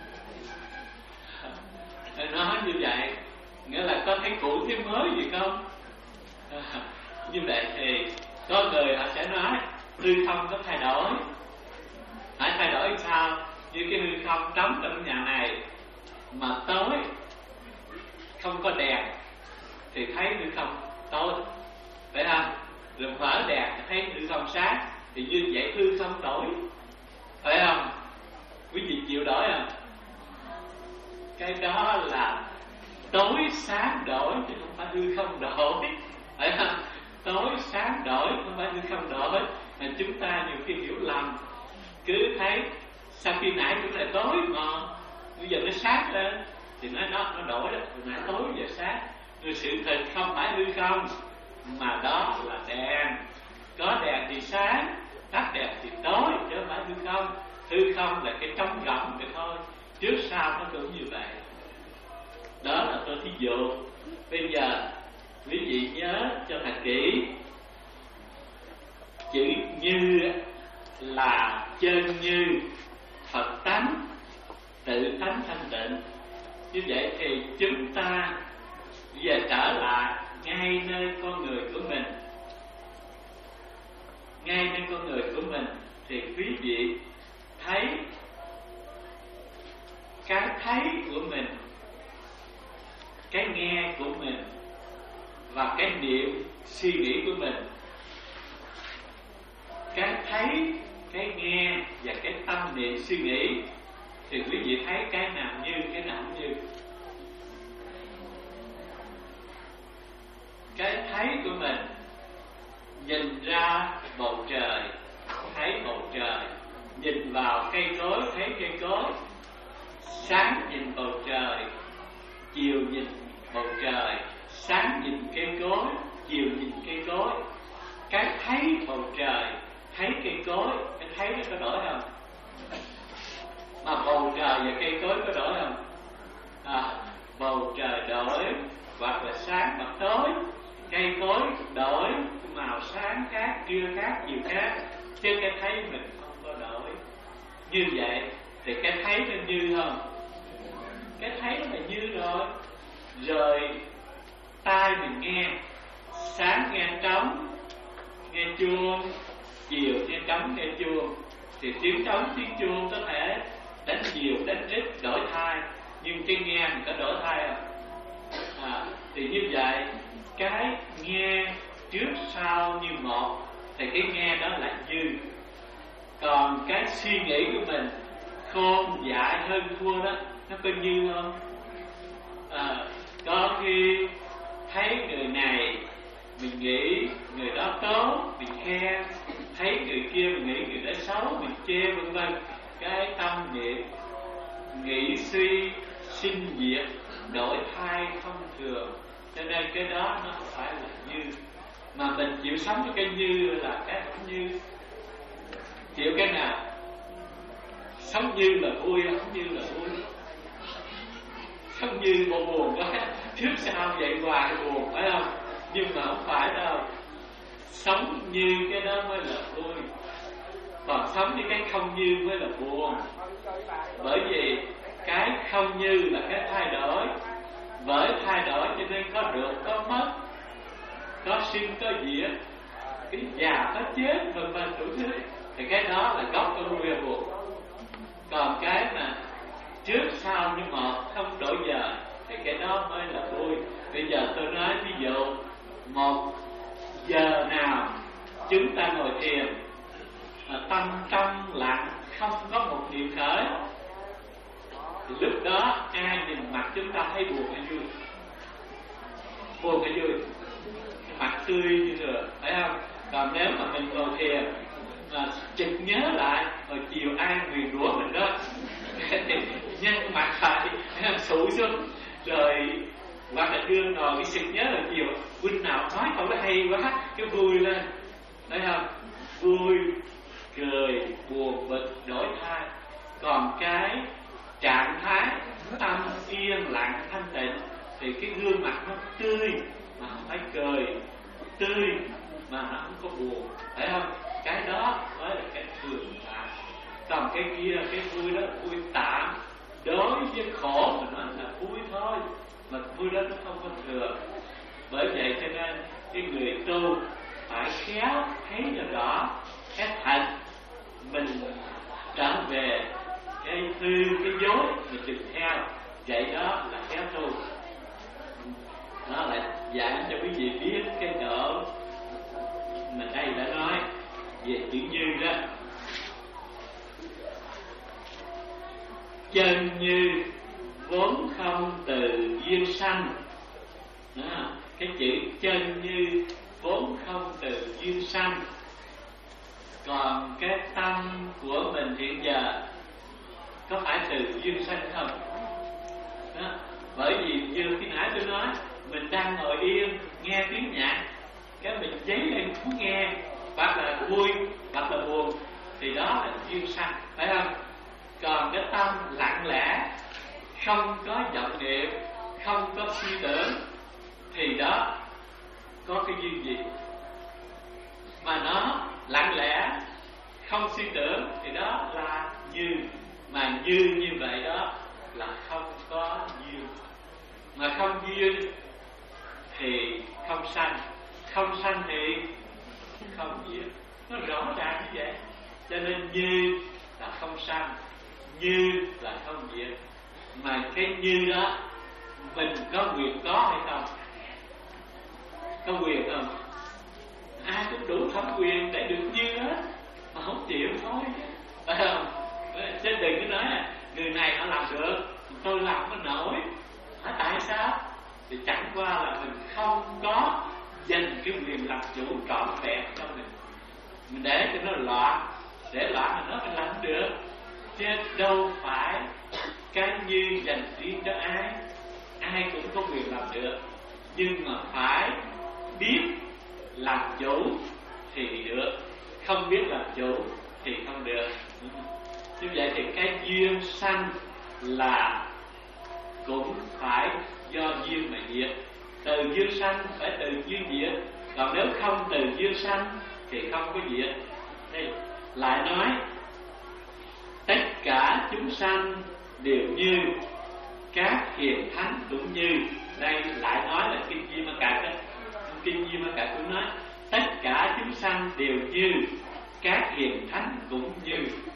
S1: Nó như vậy, nghĩa là có thấy cũ thấy mới gì không? Như vậy thì có người họ sẽ nói hư không có thay đổi. Hãy thay đổi sao? Như cái hư không trống trong nhà này mà tối không có đèn thì thấy hư không tối, phải không? Rồi mở đèn thấy hư không sáng, thì như vậy hư không đổi, phải không? Quý vị chịu đổi không? Cái đó là tối sáng đổi chứ không phải hư không đổi, phải không? Tối sáng đổi không phải hư không đổi. Mà chúng ta nhiều khi hiểu lầm, cứ thấy sau khi nãy cũng là tối mà bây giờ nó sáng lên thì nói nó nó đổi đó, từ nãy tối giờ sáng. Rồi sự thật không phải hư không, mà đó là đèn. Có đèn thì sáng, tắt đèn thì tối, chứ không phải hư không. Hư không là cái trống rỗng vậy thôi, trước sau nó cũng như vậy. Đó là tôi thí dụ. Bây giờ quý vị nhớ cho thật kỹ. Chữ như là chân như Phật tánh, tự tánh thanh tịnh. Như vậy thì chúng ta bây giờ trở lại ngay nơi con người của mình. Ngay nơi con người của mình thì quý vị thấy cái thấy của mình, cái nghe của mình và cái niệm suy nghĩ của mình. Cái thấy, cái nghe và cái tâm niệm suy nghĩ thì quý vị thấy cái nào như, cái nào không như. Cái thấy của mình nhìn ra bầu trời thấy bầu trời, nhìn vào cây cối thấy cây cối, sáng nhìn bầu trời, chiều nhìn bầu trời, sáng nhìn cây cối, chiều nhìn cây cối, cái thấy bầu trời, thấy cây cối, cái thấy nó có đổi không? Mà bầu trời và cây cối có đổi không? À, bầu trời đổi hoặc là sáng hoặc tối, cây cối đổi màu sáng khác, trưa khác, chiều khác, chứ cái thấy mình không có đổi. Như vậy thì cái thấy nó như không? Cái thấy nó là như rồi. Rồi tai mình nghe, sáng nghe trống, nghe chuông, chiều nghe trống, nghe chuông, thì tiếng trống, tiếng chuông có thể đánh nhiều, đánh ít, đổi thai, nhưng cái nghe mình có đổi thai không? À, thì như vậy cái nghe trước sau như một thì cái nghe đó là như. Còn cái suy nghĩ của mình khôn dại hơn thua đó, nó có như không? À, có khi thấy người này mình nghĩ người đó tốt, mình khen, thấy người kia mình nghĩ người đó xấu, mình chê, vân vân. Cái tâm niệm nghĩ suy sinh diệt đổi thay không thường, cho nên cái đó nó không phải là như. Mà mình chịu sống với cái như là cái không như. Chịu cái nào? Sống như là vui, không như là vui. Sống như bộ buồn quá, trước sau vậy hoài buồn, phải không? Nhưng mà không phải đâu. Sống như cái đó mới là vui, còn sống với cái không như mới là buồn. Bởi vì cái không như là cái thay đổi, bởi thay đổi cho nên có được có mất, có sinh có diệt, cái già có chết, vân vân đủ thứ. Thì cái đó là gốc của vui và buồn. Còn cái mà trước sau như một, không đổi giờ, thì cái đó mới là vui. Bây giờ tôi nói ví dụ, một giờ nào chúng ta ngồi thiền mà tâm trong lặng, không có một niệm khởi, thì lúc đó ai nhìn mặt chúng ta thấy buồn hay vui? Buồn hay vui? Mặt tươi như thường, phải không? Còn nếu mà mình ngồi thiền mà chợt nhớ lại hồi chiều ai nguyền rủa mình đó thì nhanh mặt lại sụi xuống, rồi hoặc là đưa rồi cái sực nhớ là chiều huynh nào nói câu đó hay quá, cái vui lên, thấy không? Vui, cười, buồn, bực, đổi thay. Còn cái trạng thái tâm yên lặng thanh tịnh thì cái gương mặt nó tươi mà không phải cười, tươi mà nó không có buồn, phải không? Cái đó mới là cái thường tại. Còn cái kia, cái vui đó vui tạm, đối với khổ mà nó là vui thôi, mà vui đó nó không có thừa. Bởi vậy cho nên cái người tu phải khéo thấy cho rõ cái thật mình trở về cái hư, cái dối mình đừng theo. Vậy đó là khéo tu. Đó là dạy cho quý vị biết cái độ mình đây đã nói về chữ như đó. Chân như vốn không từ duyên sanh. Đó, cái chữ chân như vốn không từ duyên sanh. Còn cái tâm của mình hiện giờ có phải từ duyên sanh không? Đó, bởi vì như khi nãy tôi nói, mình đang ngồi yên nghe tiếng nhạc, cái mình dấy lên muốn nghe, hoặc là vui hoặc là buồn, thì đó là duyên sanh, phải không? Còn cái tâm lặng lẽ, không có vọng niệm, không có suy tưởng, thì đó có cái duyên gì? Mà nó lặng lẽ, không suy tưởng, thì đó là như. Mà như như vậy đó là không có duyên. Mà không duyên thì không sanh, không sanh thì không diệt. Nó rõ ràng như vậy. Cho nên như là không sanh, như là không diệt. Mà cái như đó mình có quyền có hay không? Có quyền không? Ai cũng đủ thẩm quyền để được như hết, mà không chịu thôi, phải không? Chứ đừng có nói là người này họ làm được, tôi làm không nổi. Hỏi tại sao? Thì chẳng qua là mình không có dành cái quyền làm chủ trọn vẹn cho mình. Mình để cho nó loạn, để loạn là nó phải làm được. Chứ đâu phải cái như dành riêng cho ai, ai cũng có quyền làm được. Nhưng mà phải biết làm chủ thì được, không biết làm chủ thì không được. Như vậy thì cái duyên sanh là cũng phải do duyên mà diệt. Từ duyên sanh phải từ duyên diệt, còn nếu không từ duyên sanh thì không có diệt. Đây lại nói tất cả chúng sanh đều như, các hiền thánh cũng như. Đây lại nói là kinh Di Ma Cật đó. Kinh Di Ma Cật cũng nói tất cả chúng sanh đều như, các hiền thánh cũng như.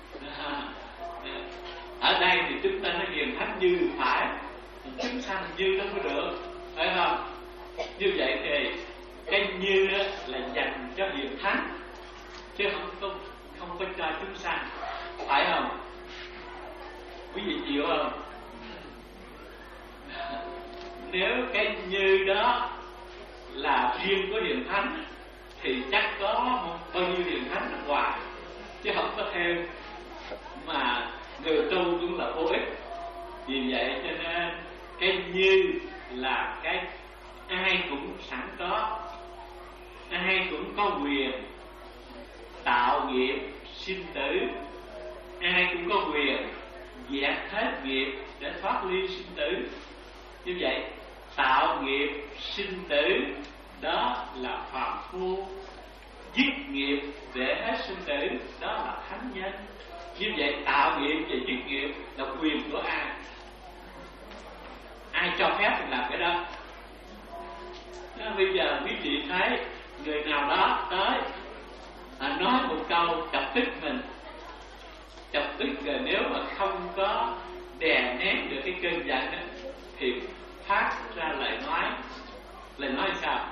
S1: Ở đây thì chúng ta nói hiền thánh như phải, chúng sanh như nó có được, phải không? Như vậy thì cái như là dành cho hiền thánh chứ không có không có cho chúng sanh, phải không? Quý vị chịu không? Nếu cái như đó là riêng của hiền thánh thì chắc có bao nhiêu hiền thánh ở ngoài, chứ không có thêm. Mà người tu cũng là vô ích. Vì vậy cho nên cái như là cái ai cũng sẵn có, ai cũng có quyền tạo nghiệp sinh tử, ai cũng có quyền dẹp hết nghiệp để thoát ly sinh tử. Như vậy tạo nghiệp sinh tử đó là phàm phu, dứt nghiệp để hết sinh tử đó là thánh nhân. Như vậy tạo nghiệp và dứt nghiệp là quyền của ai? Ai cho phép mình làm cái đó? Đó, bây giờ quý vị thấy người nào đó tới à, nói một câu chọc tức mình, chọc tức rồi nếu mà không có đè nén được cái cơn giận đó, thì phát ra lời nói. Lời nói sao?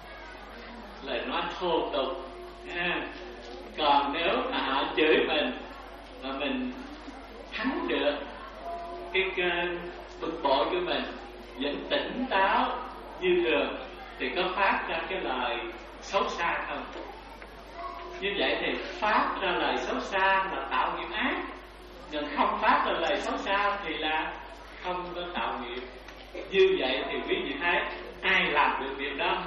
S1: Lời nói thô tục. À, còn nếu mà họ chửi mình mà mình thắng được cái cơn bực bội của mình, vẫn tỉnh táo như thường, thì có phát ra cái lời xấu xa không? Như vậy thì phát ra lời xấu xa là tạo nghiệp ác, nhưng không phát ra lời xấu xa thì là không có tạo nghiệp. Như vậy thì quý vị thấy ai làm được việc đó?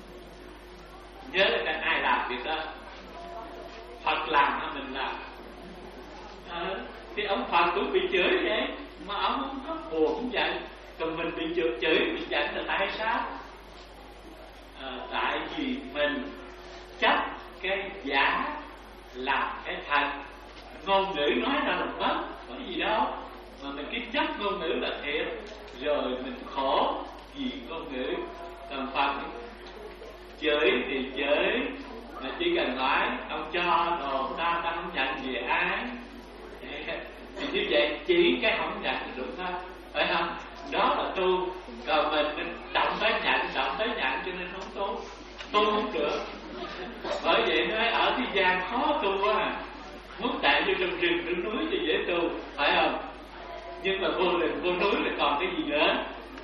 S1: Nhớ là ai làm việc đó? Phật làm hay mình làm? À, thì ông Phật cũng bị chửi vậy mà ông không có buồn không giận, còn mình bị chửi, chửi bị giận là tại sao? À, tại vì mình chấp cái giả làm cái thật. Ngôn ngữ nói ra là mất, có gì đâu mà mình cứ chấp ngôn ngữ là thiệt, rồi mình khổ vì ngôn ngữ. Còn Phật chửi thì chửi, mà chỉ cần nói ông cho đồ ta, ta không nhận về ai, thì như vậy chỉ cái không nhận thì được thôi, phải không? Đó là tu. Còn mình, mình động tới nhận, động tới nhận cho nên không tu, tu không được. Bởi vậy nói ở thế gian khó tu quá à. Muốn chạy vô trong rừng trong núi thì dễ tu, phải không? Nhưng mà vô rừng vô núi là còn cái gì nữa?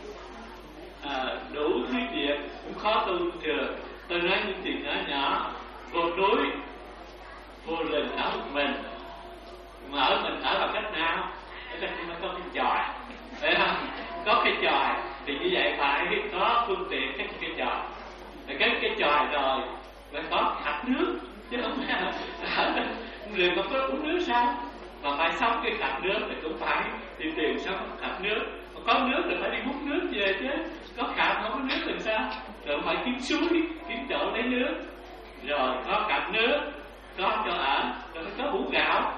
S1: À, đủ thứ việc cũng khó tu thường. Tôi nói những chuyện nhỏ nhỏ. Vô núi, vô rừng ở một mình, mà ở mình ở bằng cách nào? Ở đây nó có cái chòi, phải không? Có cái chòi thì như vậy phải có phương tiện cái cái chòi. Rồi cái cái chòi rồi phải có khát nước, chứ không phải ở người mà có uống nước sao? Mà phải sống cái khát nước thì cũng phải đi tìm sống khát nước. Mà có nước thì phải đi hút nước về chứ. Có khát không có nước làm sao? Rồi phải kiếm suối, kiếm chỗ lấy nước. Rồi có cặp nước, có chỗ ở, rồi có hũ gạo.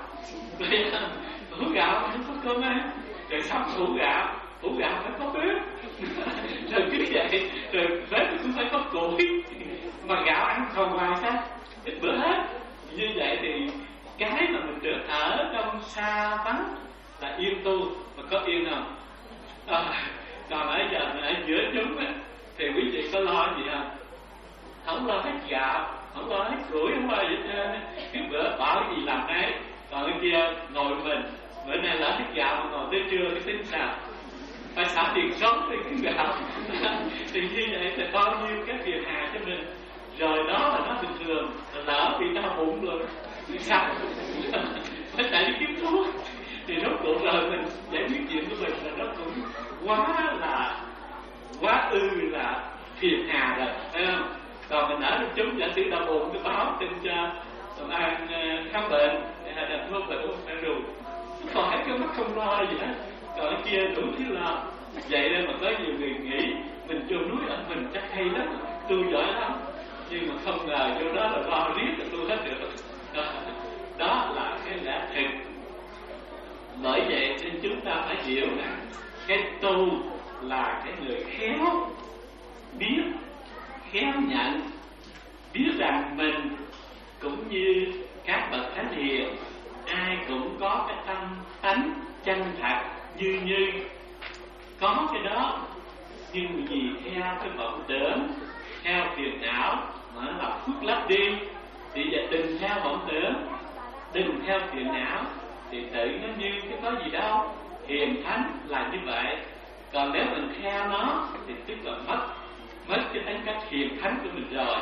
S1: Hũ gạo không có cơm ăn, rồi xong hũ gạo, hũ gạo phải có bếp. Rồi cứ vậy, rồi bếp cũng phải có củi. Mà gạo ăn còn hoài sao? Ít bữa hết. Như vậy thì cái mà mình được ở trong xa vắng là yên tu, mà có yên không? À, còn ở giờ ở giữa chúng á, thì quý vị có lo gì không? Không lo hết gạo, không lo hết củi, không lo gì hết. Cái bữa bỏ cái gì làm đấy. Còn cái kia ngồi mình, bữa nay lỡ hết gạo mà ngồi tới trưa cái tính sao? Phải xả tiền sống thì cái gạo. Thì như vậy thì bao nhiêu cái phiền hà cho mình. Rồi đó là nó bình thường, lỡ bị đau bụng rồi thì sao? Phải chạy đi kiếm thuốc. Thì rốt cuộc rồi mình giải quyết chuyện của mình là nó cũng quá là quá ư là phiền hà rồi, thấy không? Còn mình ở trong chúng giả sử đau bụng cái báo tin cho công an khám bệnh hay là thuốc và thuốc ăn đủ, còn hết cái mắt không lo gì hết, còn cái kia đủ thứ lo. Vậy nên mà có nhiều người nghĩ mình vô núi ở mình chắc hay lắm, tôi giỏi lắm, nhưng mà không ngờ vô đó là lo riết là tôi hết được. Đó, đó là cái lẽ thực. Bởi vậy nên chúng ta phải hiểu rằng cái tu là cái người khéo biết, khéo nhận, biết rằng mình cũng như các bậc thánh hiền, ai cũng có cái tâm tánh chân thật như như có cái đó, nhưng vì theo cái vọng tưởng, theo phiền não mà nó làm khuất lấp đi. Thì giờ đừng theo vọng tưởng, đừng theo phiền não, thì tự nó như cái có gì đâu. Hiền thánh là như vậy. Còn nếu mình theo nó thì tức là mất mất cái tính cách hiền thánh của mình rồi.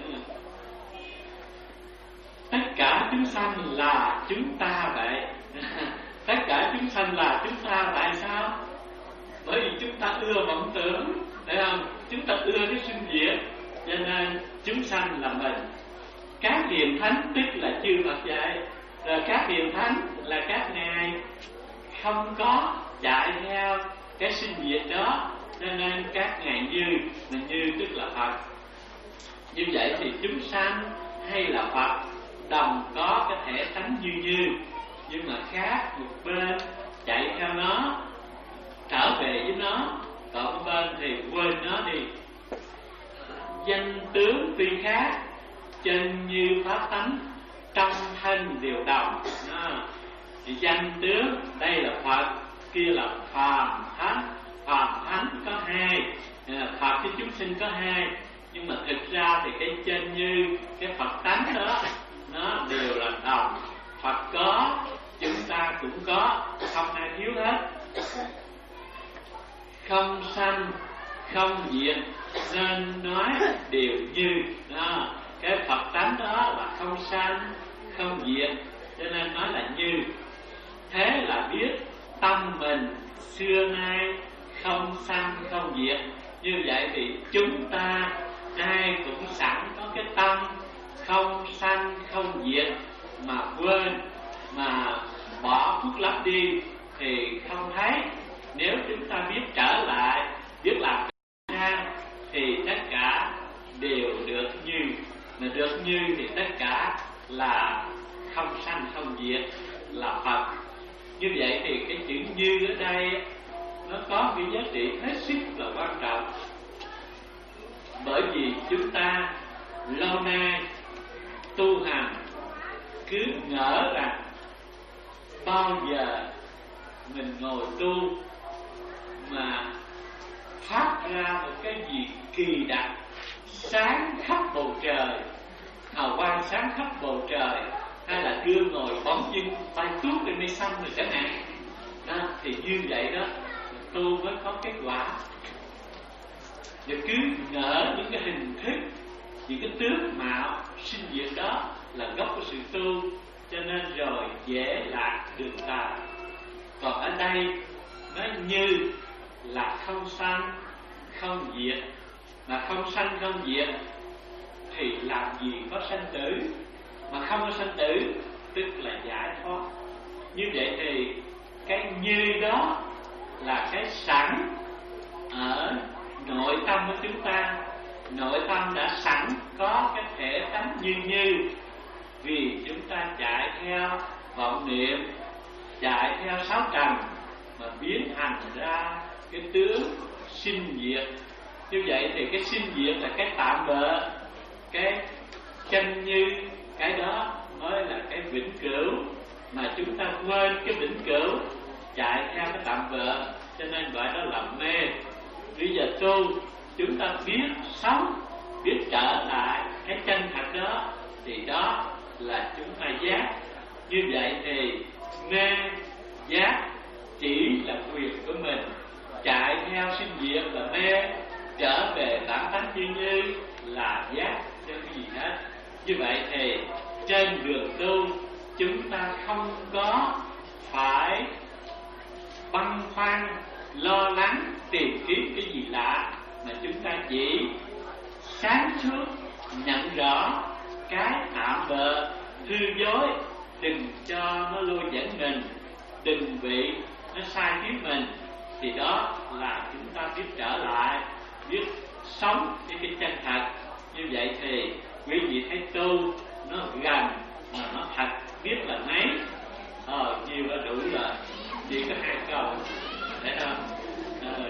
S1: Tất cả chúng sanh là chúng ta vậy. Tất cả chúng sanh là chúng ta. Tại sao? Bởi vì chúng ta ưa vọng tưởng, thấy không? Chúng ta ưa cái sinh diệt, cho nên chúng sanh là mình. Các hiền thánh tức là chư Phật dạy, rồi các hiền thánh là các ngài không có chạy theo cái sinh diệt đó, cho nên các ngài như, mà như tức là Phật. Như vậy thì chúng sanh hay là Phật đồng có cái thể tánh như như, nhưng mà khác một bên chạy theo nó, trở về với nó, còn một bên thì quên nó đi. Danh tướng tuy khác, chân như pháp tánh, trong thân đều đồng. À, thì danh tướng đây là Phật, kia là phàm thánh. Phàm thánh có hai, à, Phật với chúng sinh có hai, nhưng mà thực ra thì cái chân như, cái Phật tánh đó nó đều là đồng. Phật có, chúng ta cũng có, không ai thiếu hết. Không sanh, không diệt, nên nói đều như. Đó, cái Phật tánh đó là không sanh, không diệt, cho nên nói là như. Thế là biết tâm mình xưa nay không sanh, không diệt. Như vậy thì chúng ta ai cũng sẵn có cái tâm không sanh, không diệt, mà quên, mà bỏ khuất lấp đi thì không thấy. Nếu chúng ta biết trở lại, biết làm ra, thì tất cả đều được như. Mà được như thì tất cả là không sanh không diệt, là Phật. Như vậy thì cái chữ như ở đây nó có cái giá trị hết sức là quan trọng. Bởi vì chúng ta lâu nay tu hành cứ ngỡ rằng bao giờ mình ngồi tu mà phát ra một cái gì kỳ đặc, sáng khắp bầu trời, hào quang sáng khắp bầu trời, hay là đưa ngồi bóng dưng bay tuốt lên mây xanh rồi chẳng hạn đó, thì như vậy đó tu mới có kết quả. Và cứ ngỡ những cái hình thức, những cái tướng mạo sinh diệt đó là gốc của sự tu, cho nên rồi dễ lạc đường tà. Còn ở đây nó như là không sanh, không diệt. Mà không sanh, không diệt thì làm gì có sanh tử. Mà không có sanh tử tức là giải thoát. Như vậy thì cái như đó là cái sẵn ở nội tâm của chúng ta. Nội tâm đã sẵn có cái thể tánh như như, vì chúng ta chạy theo vọng niệm, chạy theo sáu trần mà biến thành ra cái tướng sinh diệt. Như vậy thì cái sinh diệt là cái tạm bợ, cái chân như, cái đó mới là cái vĩnh cửu. Mà chúng ta quên cái vĩnh cửu, chạy theo cái tạm bợ, cho nên gọi đó là mê. Bây giờ tu, chúng ta biết sống, biết trở lại cái chân thật đó, thì đó là chúng ta giác. Như vậy thì mê, giác chỉ là quyền của mình. Chạy theo sinh diệt là mê, trở về bản tánh như như là giác, chứ cái gì hết. Như vậy thì trên đường tu, chúng ta không có phải băn khoăn, lo lắng, tìm kiếm cái gì lạ, mà chúng ta chỉ sáng suốt nhận rõ cái tạm bợ hư dối, đừng cho nó lôi dẫn mình, đừng bị nó sai khiến mình, thì đó là chúng ta biết trở lại, biết sống với cái chân thật. Như vậy thì quý vị thấy tu nó gần mà nó thật, biết là mấy ờ nhiều là đủ rồi, chỉ có hai câu để không ờ.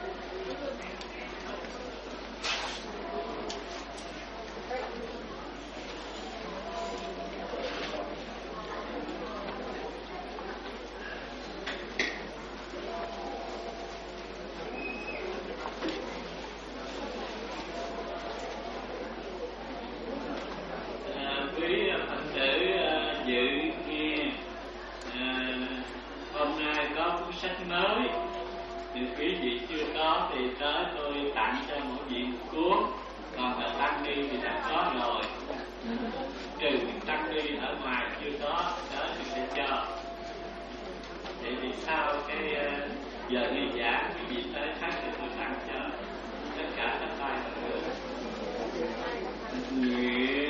S1: Mới thì quý vị chưa có thì tới tôi tặng cho mỗi vị một cuốn, còn là tăng ni thì đã có rồi, trừ tăng ni ở ngoài chưa có tới thì sẽ cho. Vậy thì sau cái giờ đi giảng quý vị tới khác thì tôi tặng cho tất cả các bài được.